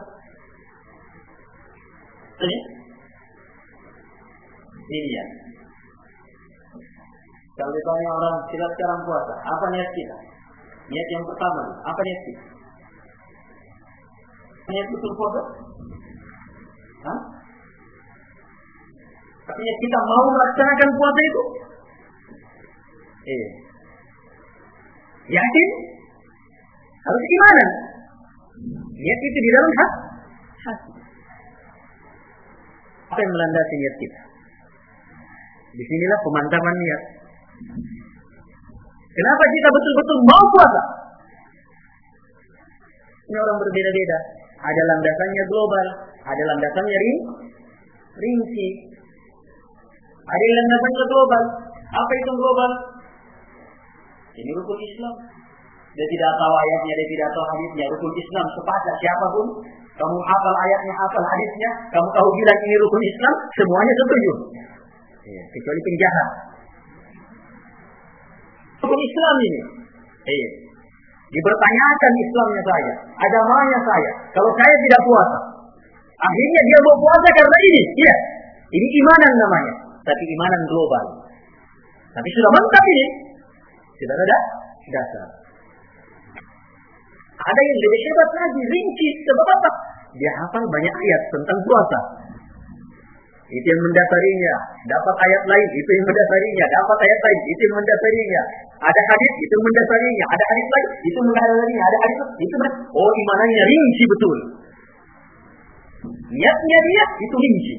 Ini, ini dia. Kalau ditanya orang, kita sekarang puasa, apa niat kita? Niat yang pertama, apa niat kita? Niat betul puasa? Hah? Artinya kita mau melaksanakan puasa itu? Eh. Yakin? Harus imanan. Niat itu di dalam hati. Apa yang melandasi niat kita? Disinilah pemantapan niat. Kenapa kita betul-betul mau puasa? Ini orang berbeda-beda. Ada landasannya global, ada landasannya ring, rinci. Ada yang landasannya global. Apa itu global? Ini rukun Islam. Dia tidak tahu ayatnya, dia tidak tahu hadisnya. Rukun Islam sepakat siapapun. Kamu hafal ayatnya, hafal hadisnya. Kamu tahu bilang ini rukun Islam, semuanya setuju. Ya, kecuali penjahat. Hukum Islam ini. Iya. Dipertanyakan Islamnya saya, agamanya saya. Kalau saya tidak puasa, akhirnya dia mau puasa karena ini. Iya. Ini imanan namanya. Tapi imanan global. Tapi sudah mantap ini. Sudah ada dasar. Ada yang lebih hebat lagi, rinci. Sebab apa? Dia hafal banyak ayat tentang puasa. Itu yang mendasarinya. Dapat ayat lain, itu yang mendasarinya. Dapat ayat lain, itu yang mendasarinya. Ada hadis, itu yang mendasarinya. Ada hadis lain, itu mendasarinya. Ada hadis lain, itu mendasarinya. Oh, imanannya rinci betul. Niatnya dia, itu rinci.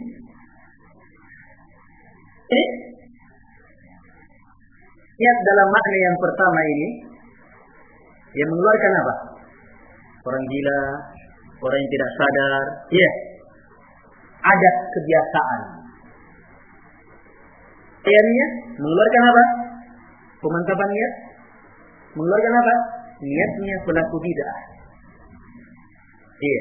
Eh? Niat dalam makna yang pertama ini, yang mengeluarkan apa? Orang gila, orang yang tidak sadar. Iya. Yeah. Adat kebiasaan. Akhirnya mengeluarkan apa? Pemantapan niat. Mengeluarkan apa? Niatnya pelaku bid'ah. Iya.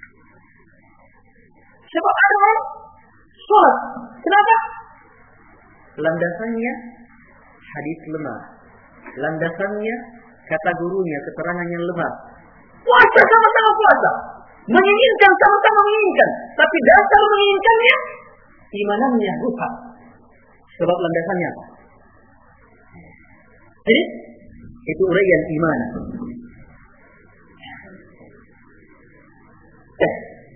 Sebab ada orang sholat. Kenapa? Landasannya hadis lemah. Landasannya kata gurunya, keterangan yang lemah. Puasa sama-sama puasa. Menginginkan sama-sama menginginkan. Tapi dasar menginginkannya, imanannya rusak. Sebab landasannya apa? Jadi, itu uraian iman. Eh.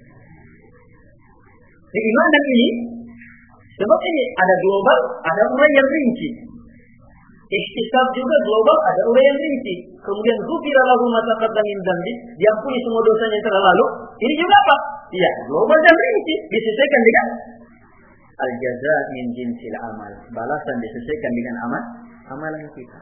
Di imanan ini, sebab ini ada global, ada uraian rinci. Ihtisab juga global, ada uraian rinci. Kemudian ghufira lahu ma taqaddama min dzambi, diampuni semua dosanya yang telah lalu. Ini juga apa? Iya, global dan rinci disesuaikan dengan al-jazaa min jinsil amal. Balasan disesuaikan dengan amal amalan kita.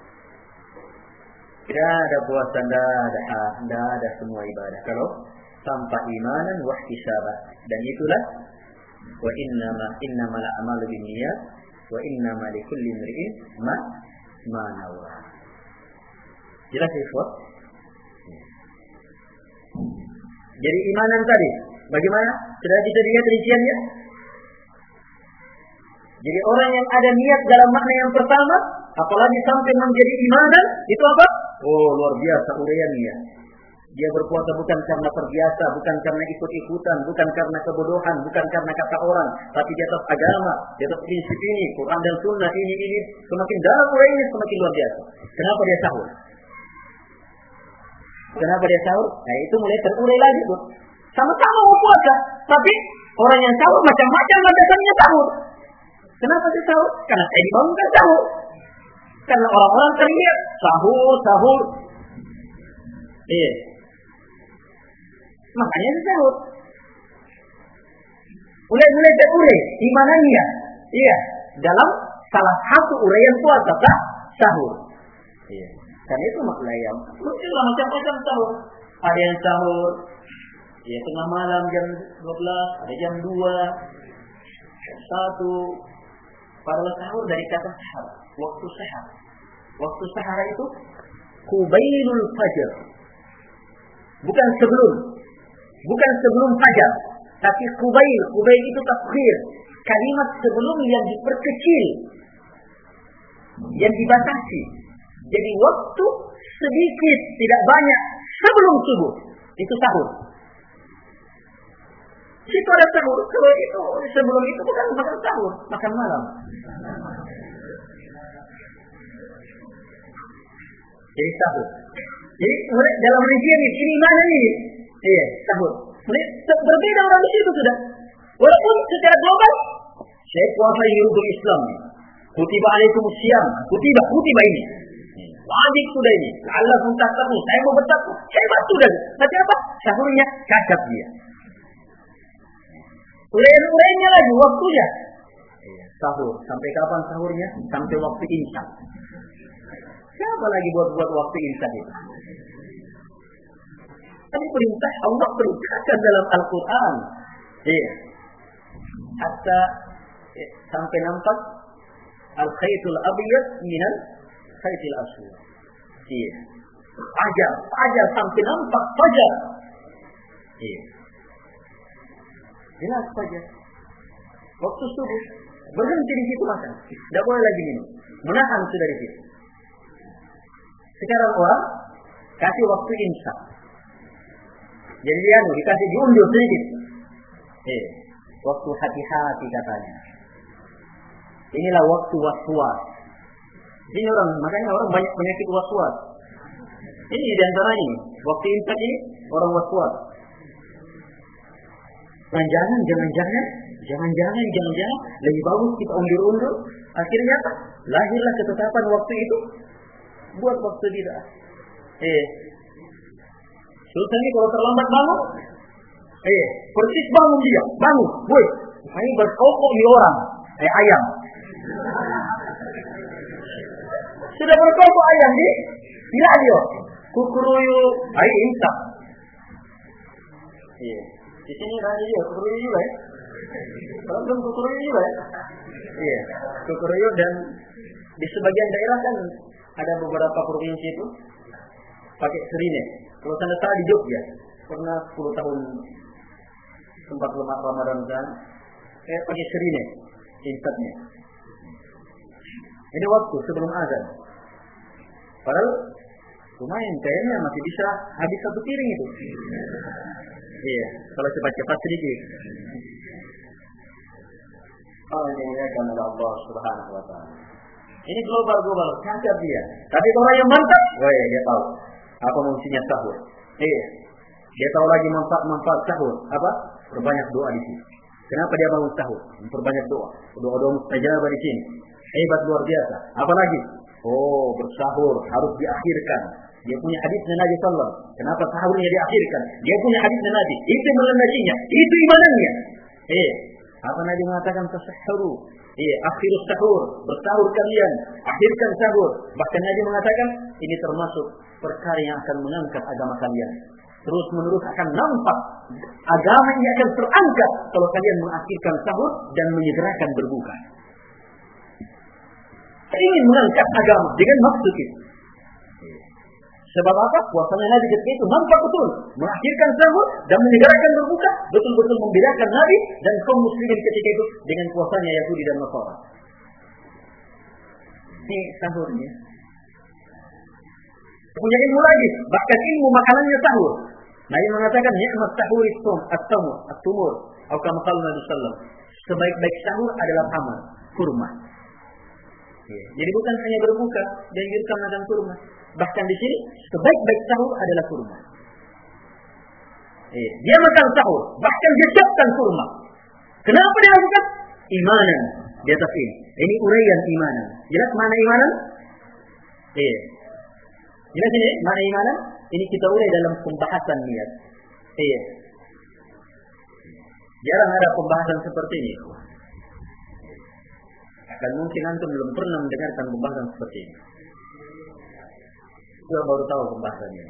Tidak ada puasa, tidak ada tidak ada semua ibadah kalau tanpa imanan wa ihtisabah. Dan itulah wa innama innamal a'malu binniyat wa innama likulli imri'in ma ma nawa. Jelas ikhwah? Jadi imanan tadi bagaimana? Sudah kita lihat rinciannya? Jadi orang yang ada niat dalam makna yang pertama, apalagi sampai menjadi imanan, itu apa? Oh, luar biasa uraiannya. Dia berpuasa bukan karena terbiasa, bukan karena ikut-ikutan, bukan karena kebodohan, bukan karena kata orang, tapi di atas agama, di atas prinsip ini, Quran dan Sunnah ini ini semakin dalam uraiannya semakin luar biasa. Kenapa dia sahur? Kenapa dia sahur? Nah itu mulai terurai lagi tuh. Sama-sama mau puasa, tapi orang yang sahur macam-macam landasannya sahur. Kenapa dia sahur? Karena saya dibangunkan sahur. Karena orang-orang teriak sahur, sahur. Iya. Makanya dia sahur. Mulai-mulai terurai imanannya. Iya. Dalam salah satu uraian puasa tak sahur. Iya. Karena itu makna yang muncullah macam-macam sahur. Ada yang sahur ya tengah malam jam dua belas, ada jam dua, jam satu. Padahal sahur dari kata sahar, waktu sahar. Waktu sahar itu qubailul fajar. Bukan sebelum. Bukan sebelum fajar, tapi qubail. Qubail itu tafkhir. Kalimat sebelum yang diperkecil. Yang dibatasi. Jadi waktu sedikit, tidak banyak sebelum subuh. Itu sahur. Situ ada sahur. Kalau itu sebelum itu bukan makan sahur, makan malam. Jadi sahur. Jadi dalam rincian ini, ini mana ini? Iya, sahur. Berbeda orang di situ sudah. Walaupun secara global, saya puasa rukun Islam. Kutiba alaikum siyam. Kutiba, kutiba ini. Wajib sudah ini. Allah pun takut. Saya mau bertakwa. Hebat sudah. Tapi apa? Sahurnya kacap dia. Uraian-uraiannya lagi waktunya. Sahur. Sampai kapan sahurnya? Sampai waktu insya. Siapa lagi buat-buat waktu insya itu? Tapi perintah Allah perintahkan dalam Al-Quran. Iya. Hatta eh, sampai nampak al-khaytul abiyad minal khaytil aswad. Iya. Fajar, fajar sampai nampak fajar. Iya. Jelas fajar. Waktu subuh berhenti di situ makan. Tidak boleh lagi minum. Menahan sudah di situ. Sekarang orang kasih waktu imsak. Jadi dia dikasih diundur sedikit. Eh, waktu hati-hati katanya. Inilah waktu waswas. Ini orang, makanya orang banyak penyakit waswas. Ini di antaranya, waktu imsak ini orang waswas. Jangan-jangan, jangan-jangan, jangan-jangan, jangan-jangan, lebih bagus kita undur-undur. Akhirnya lahirlah ketetapan waktu itu buat waktu tidak. Eh, Sultan ini kalau terlambat bangun, eh, persis bangun dia, bangun, boy, ini berkokok di orang, eh ayam. Sudah berkokok ayam di, gila dia, kukuruyu, ayo imsak. Iya, di sini ada dia, kukuruyu juga ya. Kalau belum kukuruyu juga ya. Iya, kukuruyu dan di sebagian daerah kan ada beberapa provinsi itu pakai serine. Kalau sana salah di Jogja, pernah sepuluh tahun sempat lemak Ramadan kan, kayak pakai serine, instaknya. Ini waktu sebelum azan. Padahal lumayan, kayaknya masih bisa habis satu piring itu. Iya, kalau cepat-cepat sedikit. Oh, ini akan oleh Allah Subhanahu Wa Taala. Ini global-global, cacat dia. Tapi orang yang mantap, wah dia tahu apa fungsinya sahur. Iya, dia tahu lagi manfaat-manfaat sahur. Apa? Perbanyak doa di sini. Kenapa dia bangun sahur? Memperbanyak doa. Doa-doa mustajabah di sini. Hebat luar biasa. Apalagi? Oh, bersahur harus diakhirkan. Dia punya hadisnya Nabi sallallahu alaihi wasallam. Kenapa sahurnya diakhirkan? Dia punya hadisnya Nabi. Itu melandasinya. Itu imanannya. Eh, apa Nabi mengatakan tasahuru? Iya, akhirus sahur, bersahur kalian, akhirkan sahur. Bahkan Nabi mengatakan ini termasuk perkara yang akan mengangkat agama kalian. Terus menerus akan nampak agama ini akan terangkat kalau kalian mengakhirkan sahur dan menyegerakan berbuka. Ingin mengangkat agama dengan maksud itu. Sebab apa? Puasanya Nabi ketika itu nampak betul mengakhirkan sahur dan menyegerakan berbuka, betul-betul membedakan Nabi dan kaum muslimin ketika itu dengan puasanya Yahudi dan Nasara. Ini sahurnya. Punya ilmu lagi, bahkan ilmu makanannya sahur. Nabi mengatakan ni'mat sahur istum at-tamur at-tumur atau kama qala Nabi sallallahu alaihi wasallam. Sebaik-baik sahur adalah taman, kurma. Jadi bukan hanya berbuka dan dianjurkan makan kurma. Bahkan di sini sebaik-baik sahur adalah kurma. Eh, dia makan sahur, bahkan dia siapkan kurma. Kenapa dia lakukan? Imanan di atas ini. Ini uraian imanan. Jelas mana imanan? Eh, jelas ini mana imanan? Ini kita urai dalam pembahasan niat. Eh, jarang ada pembahasan seperti ini. Dan mungkin antum belum pernah mendengarkan pembahasan seperti ini. Saya baru tahu pembahasannya.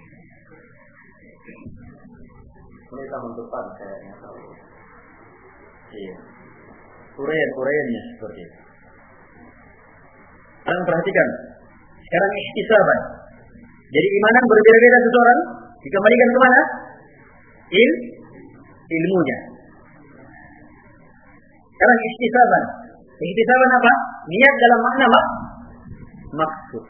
Ini tahun depan kayaknya tahu. Iya. Uraian-uraiannya seperti itu. Kalian perhatikan. Sekarang ihtisaban. Jadi imanan berbeda-beda seseorang dikembalikan ke mana? Il, ilmunya. Sekarang ihtisaban. Ihtisaban apa? Niat dalam makna apa? Maksud.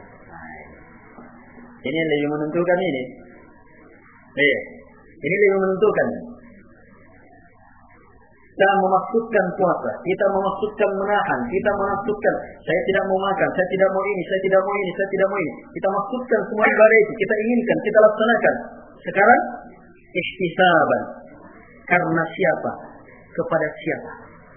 Ini yang lebih menentukan ini. Iya. Ini lebih menentukan. Kita memaksudkan puasa, kita memaksudkan menahan, kita memaksudkan saya tidak mau makan, saya tidak mau ini, saya tidak mau ini, saya tidak mau ini. Kita maksudkan semua ibadah itu, kita inginkan, kita laksanakan. Sekarang ihtisaban. Karena siapa? Kepada siapa?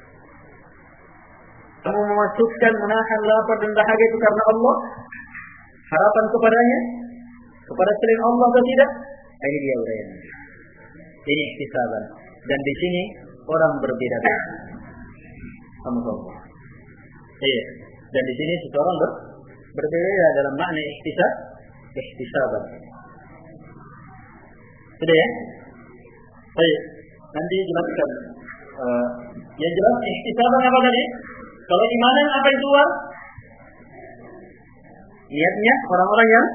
Kamu memaksudkan menahan lapar dan dahaga itu karena Allah? Harapan kepadanya? Kepada selain Allah atau tidak? Ini dia uraian. Ini ihtisaban. Dan di sini orang berbeda-beda. Kamu tahu? Iya. Dan di sini seseorang ber berbeda dalam makna ihtisab, ihtisaban. Sudah ya? Baik. Nanti jelaskan. Uh, yang jelas ihtisaban apa tadi? Kalau imanan apa yang keluar? Niatnya orang-orang yang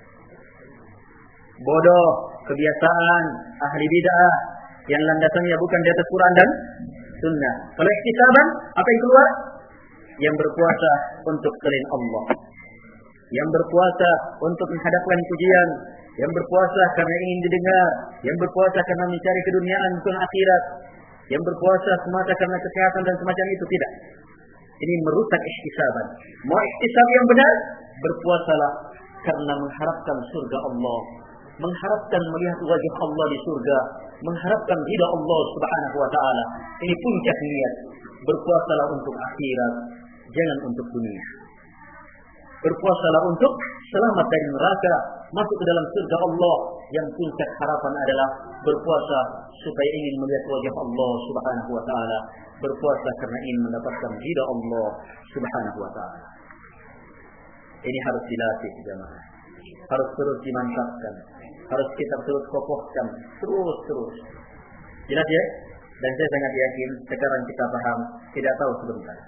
bodoh, kebiasaan, ahli bid'ah, yang landasannya bukan di atas Quran dan Sunnah. Kalau ihtisaban, apa yang keluar? Yang berpuasa untuk selain Allah. yang berpuasa untuk menghadapkan pujian, yang berpuasa karena ingin didengar, yang berpuasa karena mencari keduniaan bukan akhirat, yang berpuasa semata karena kesehatan dan semacam itu, tidak. Ini merusak ihtisaban. Mau ihtisab yang benar, berpuasalah karena mengharapkan surga Allah, mengharapkan melihat wajah Allah di surga, mengharapkan ridha Allah Subhanahu wa taala. Ini puncak niat. Berpuasalah untuk akhirat, jangan untuk dunia. Berpuasalah untuk selamat dari neraka, masuk ke dalam surga Allah. Yang puncak harapan adalah berpuasa supaya ingin melihat wajah Allah Subhanahu wa taala, berpuasa karena ingin mendapatkan ridha Allah Subhanahu wa taala. Ini harus dilatih jemaah. Harus terus dimantapkan. Harus kita terus kokohkan terus-terus. Jelas ya? Dan saya sangat yakin sekarang kita paham, tidak tahu sebentar.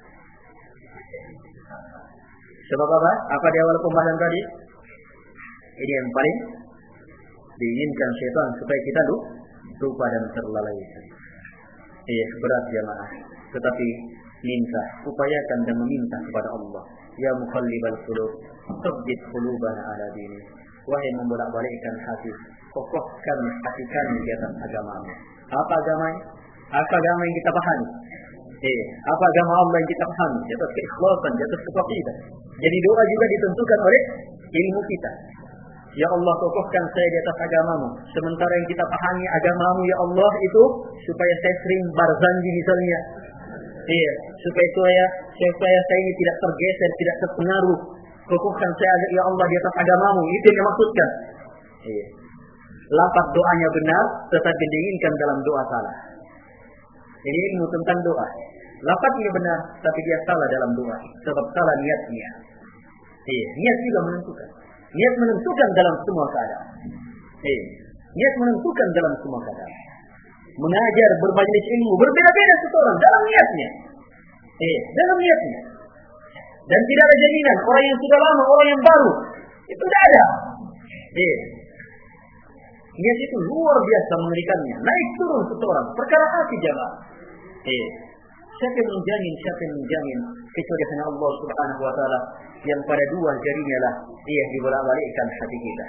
Sebab apa? Apa di awal pembahasan tadi? Ini yang paling diinginkan syaitan supaya kita lupa dan terlalai. Iya, berat jemaah. Tetapi minta, upayakan dan meminta kepada Allah. Ya muqallibal qulub, tsabbit qulubana ala dinik. Wahai membolak-balikkan hati, kokohkan hati kami di atas agamamu. Apa agamanya? Apa agama yang kita pahami? Eh, apa agama Allah yang kita pahami? Di atas keikhlasan, di atas ketakwaan. Jadi doa juga ditentukan oleh ilmu kita. Ya Allah, kokohkan saya di atas agamamu. Sementara yang kita pahami agamamu ya Allah itu supaya saya sering barzanji misalnya. Iya, supaya saya supaya saya ini tidak tergeser, tidak terpengaruh. Kokohkan saya ya Allah di atas agamamu. Itu yang dimaksudkan. Iya. Lafaz doanya benar, tetapi diinginkan dalam doa salah. Ini ilmu tentang doa. Lafaznya benar, tapi dia salah dalam doa. Sebab salah niatnya. Iya, niat juga menentukan. Niat menentukan dalam semua keadaan. Iya, niat menentukan dalam semua keadaan. Mengajar, bermajelis ilmu, berbeda-beda seseorang dalam niatnya. Iya, dalam niatnya. Dan tidak ada jaminan orang yang sudah lama, orang yang baru. Itu tidak ada. Iya. Niat itu luar biasa mengerikannya. Naik turun seseorang. Perkara hati jemaah. Eh, siapa yang menjamin, siapa yang menjamin kecuali hanya Allah Subhanahu wa taala yang pada dua jarinya lah dia dibolak-balikkan hati kita.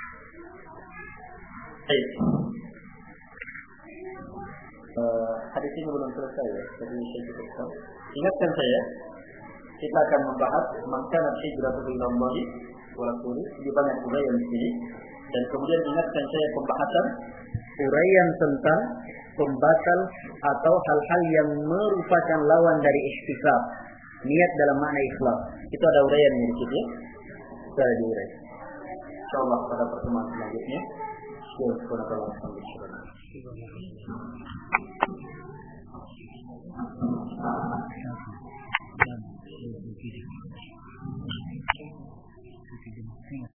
Baik. Uh, hadis ini belum selesai ya. Jadi saya cukupkan. Ingatkan saya, kita akan membahas mangkana hijratu ila Allah wa rasulih di banyak uraian di sini. Dan kemudian ingatkan saya pembahasan uraian tentang pembatal atau hal-hal yang merupakan lawan dari ihtisab, niat dalam makna ikhlas. Itu ada uraiannya di situ. Sudah diurai. Insyaallah pada pertemuan selanjutnya. Subhanallah.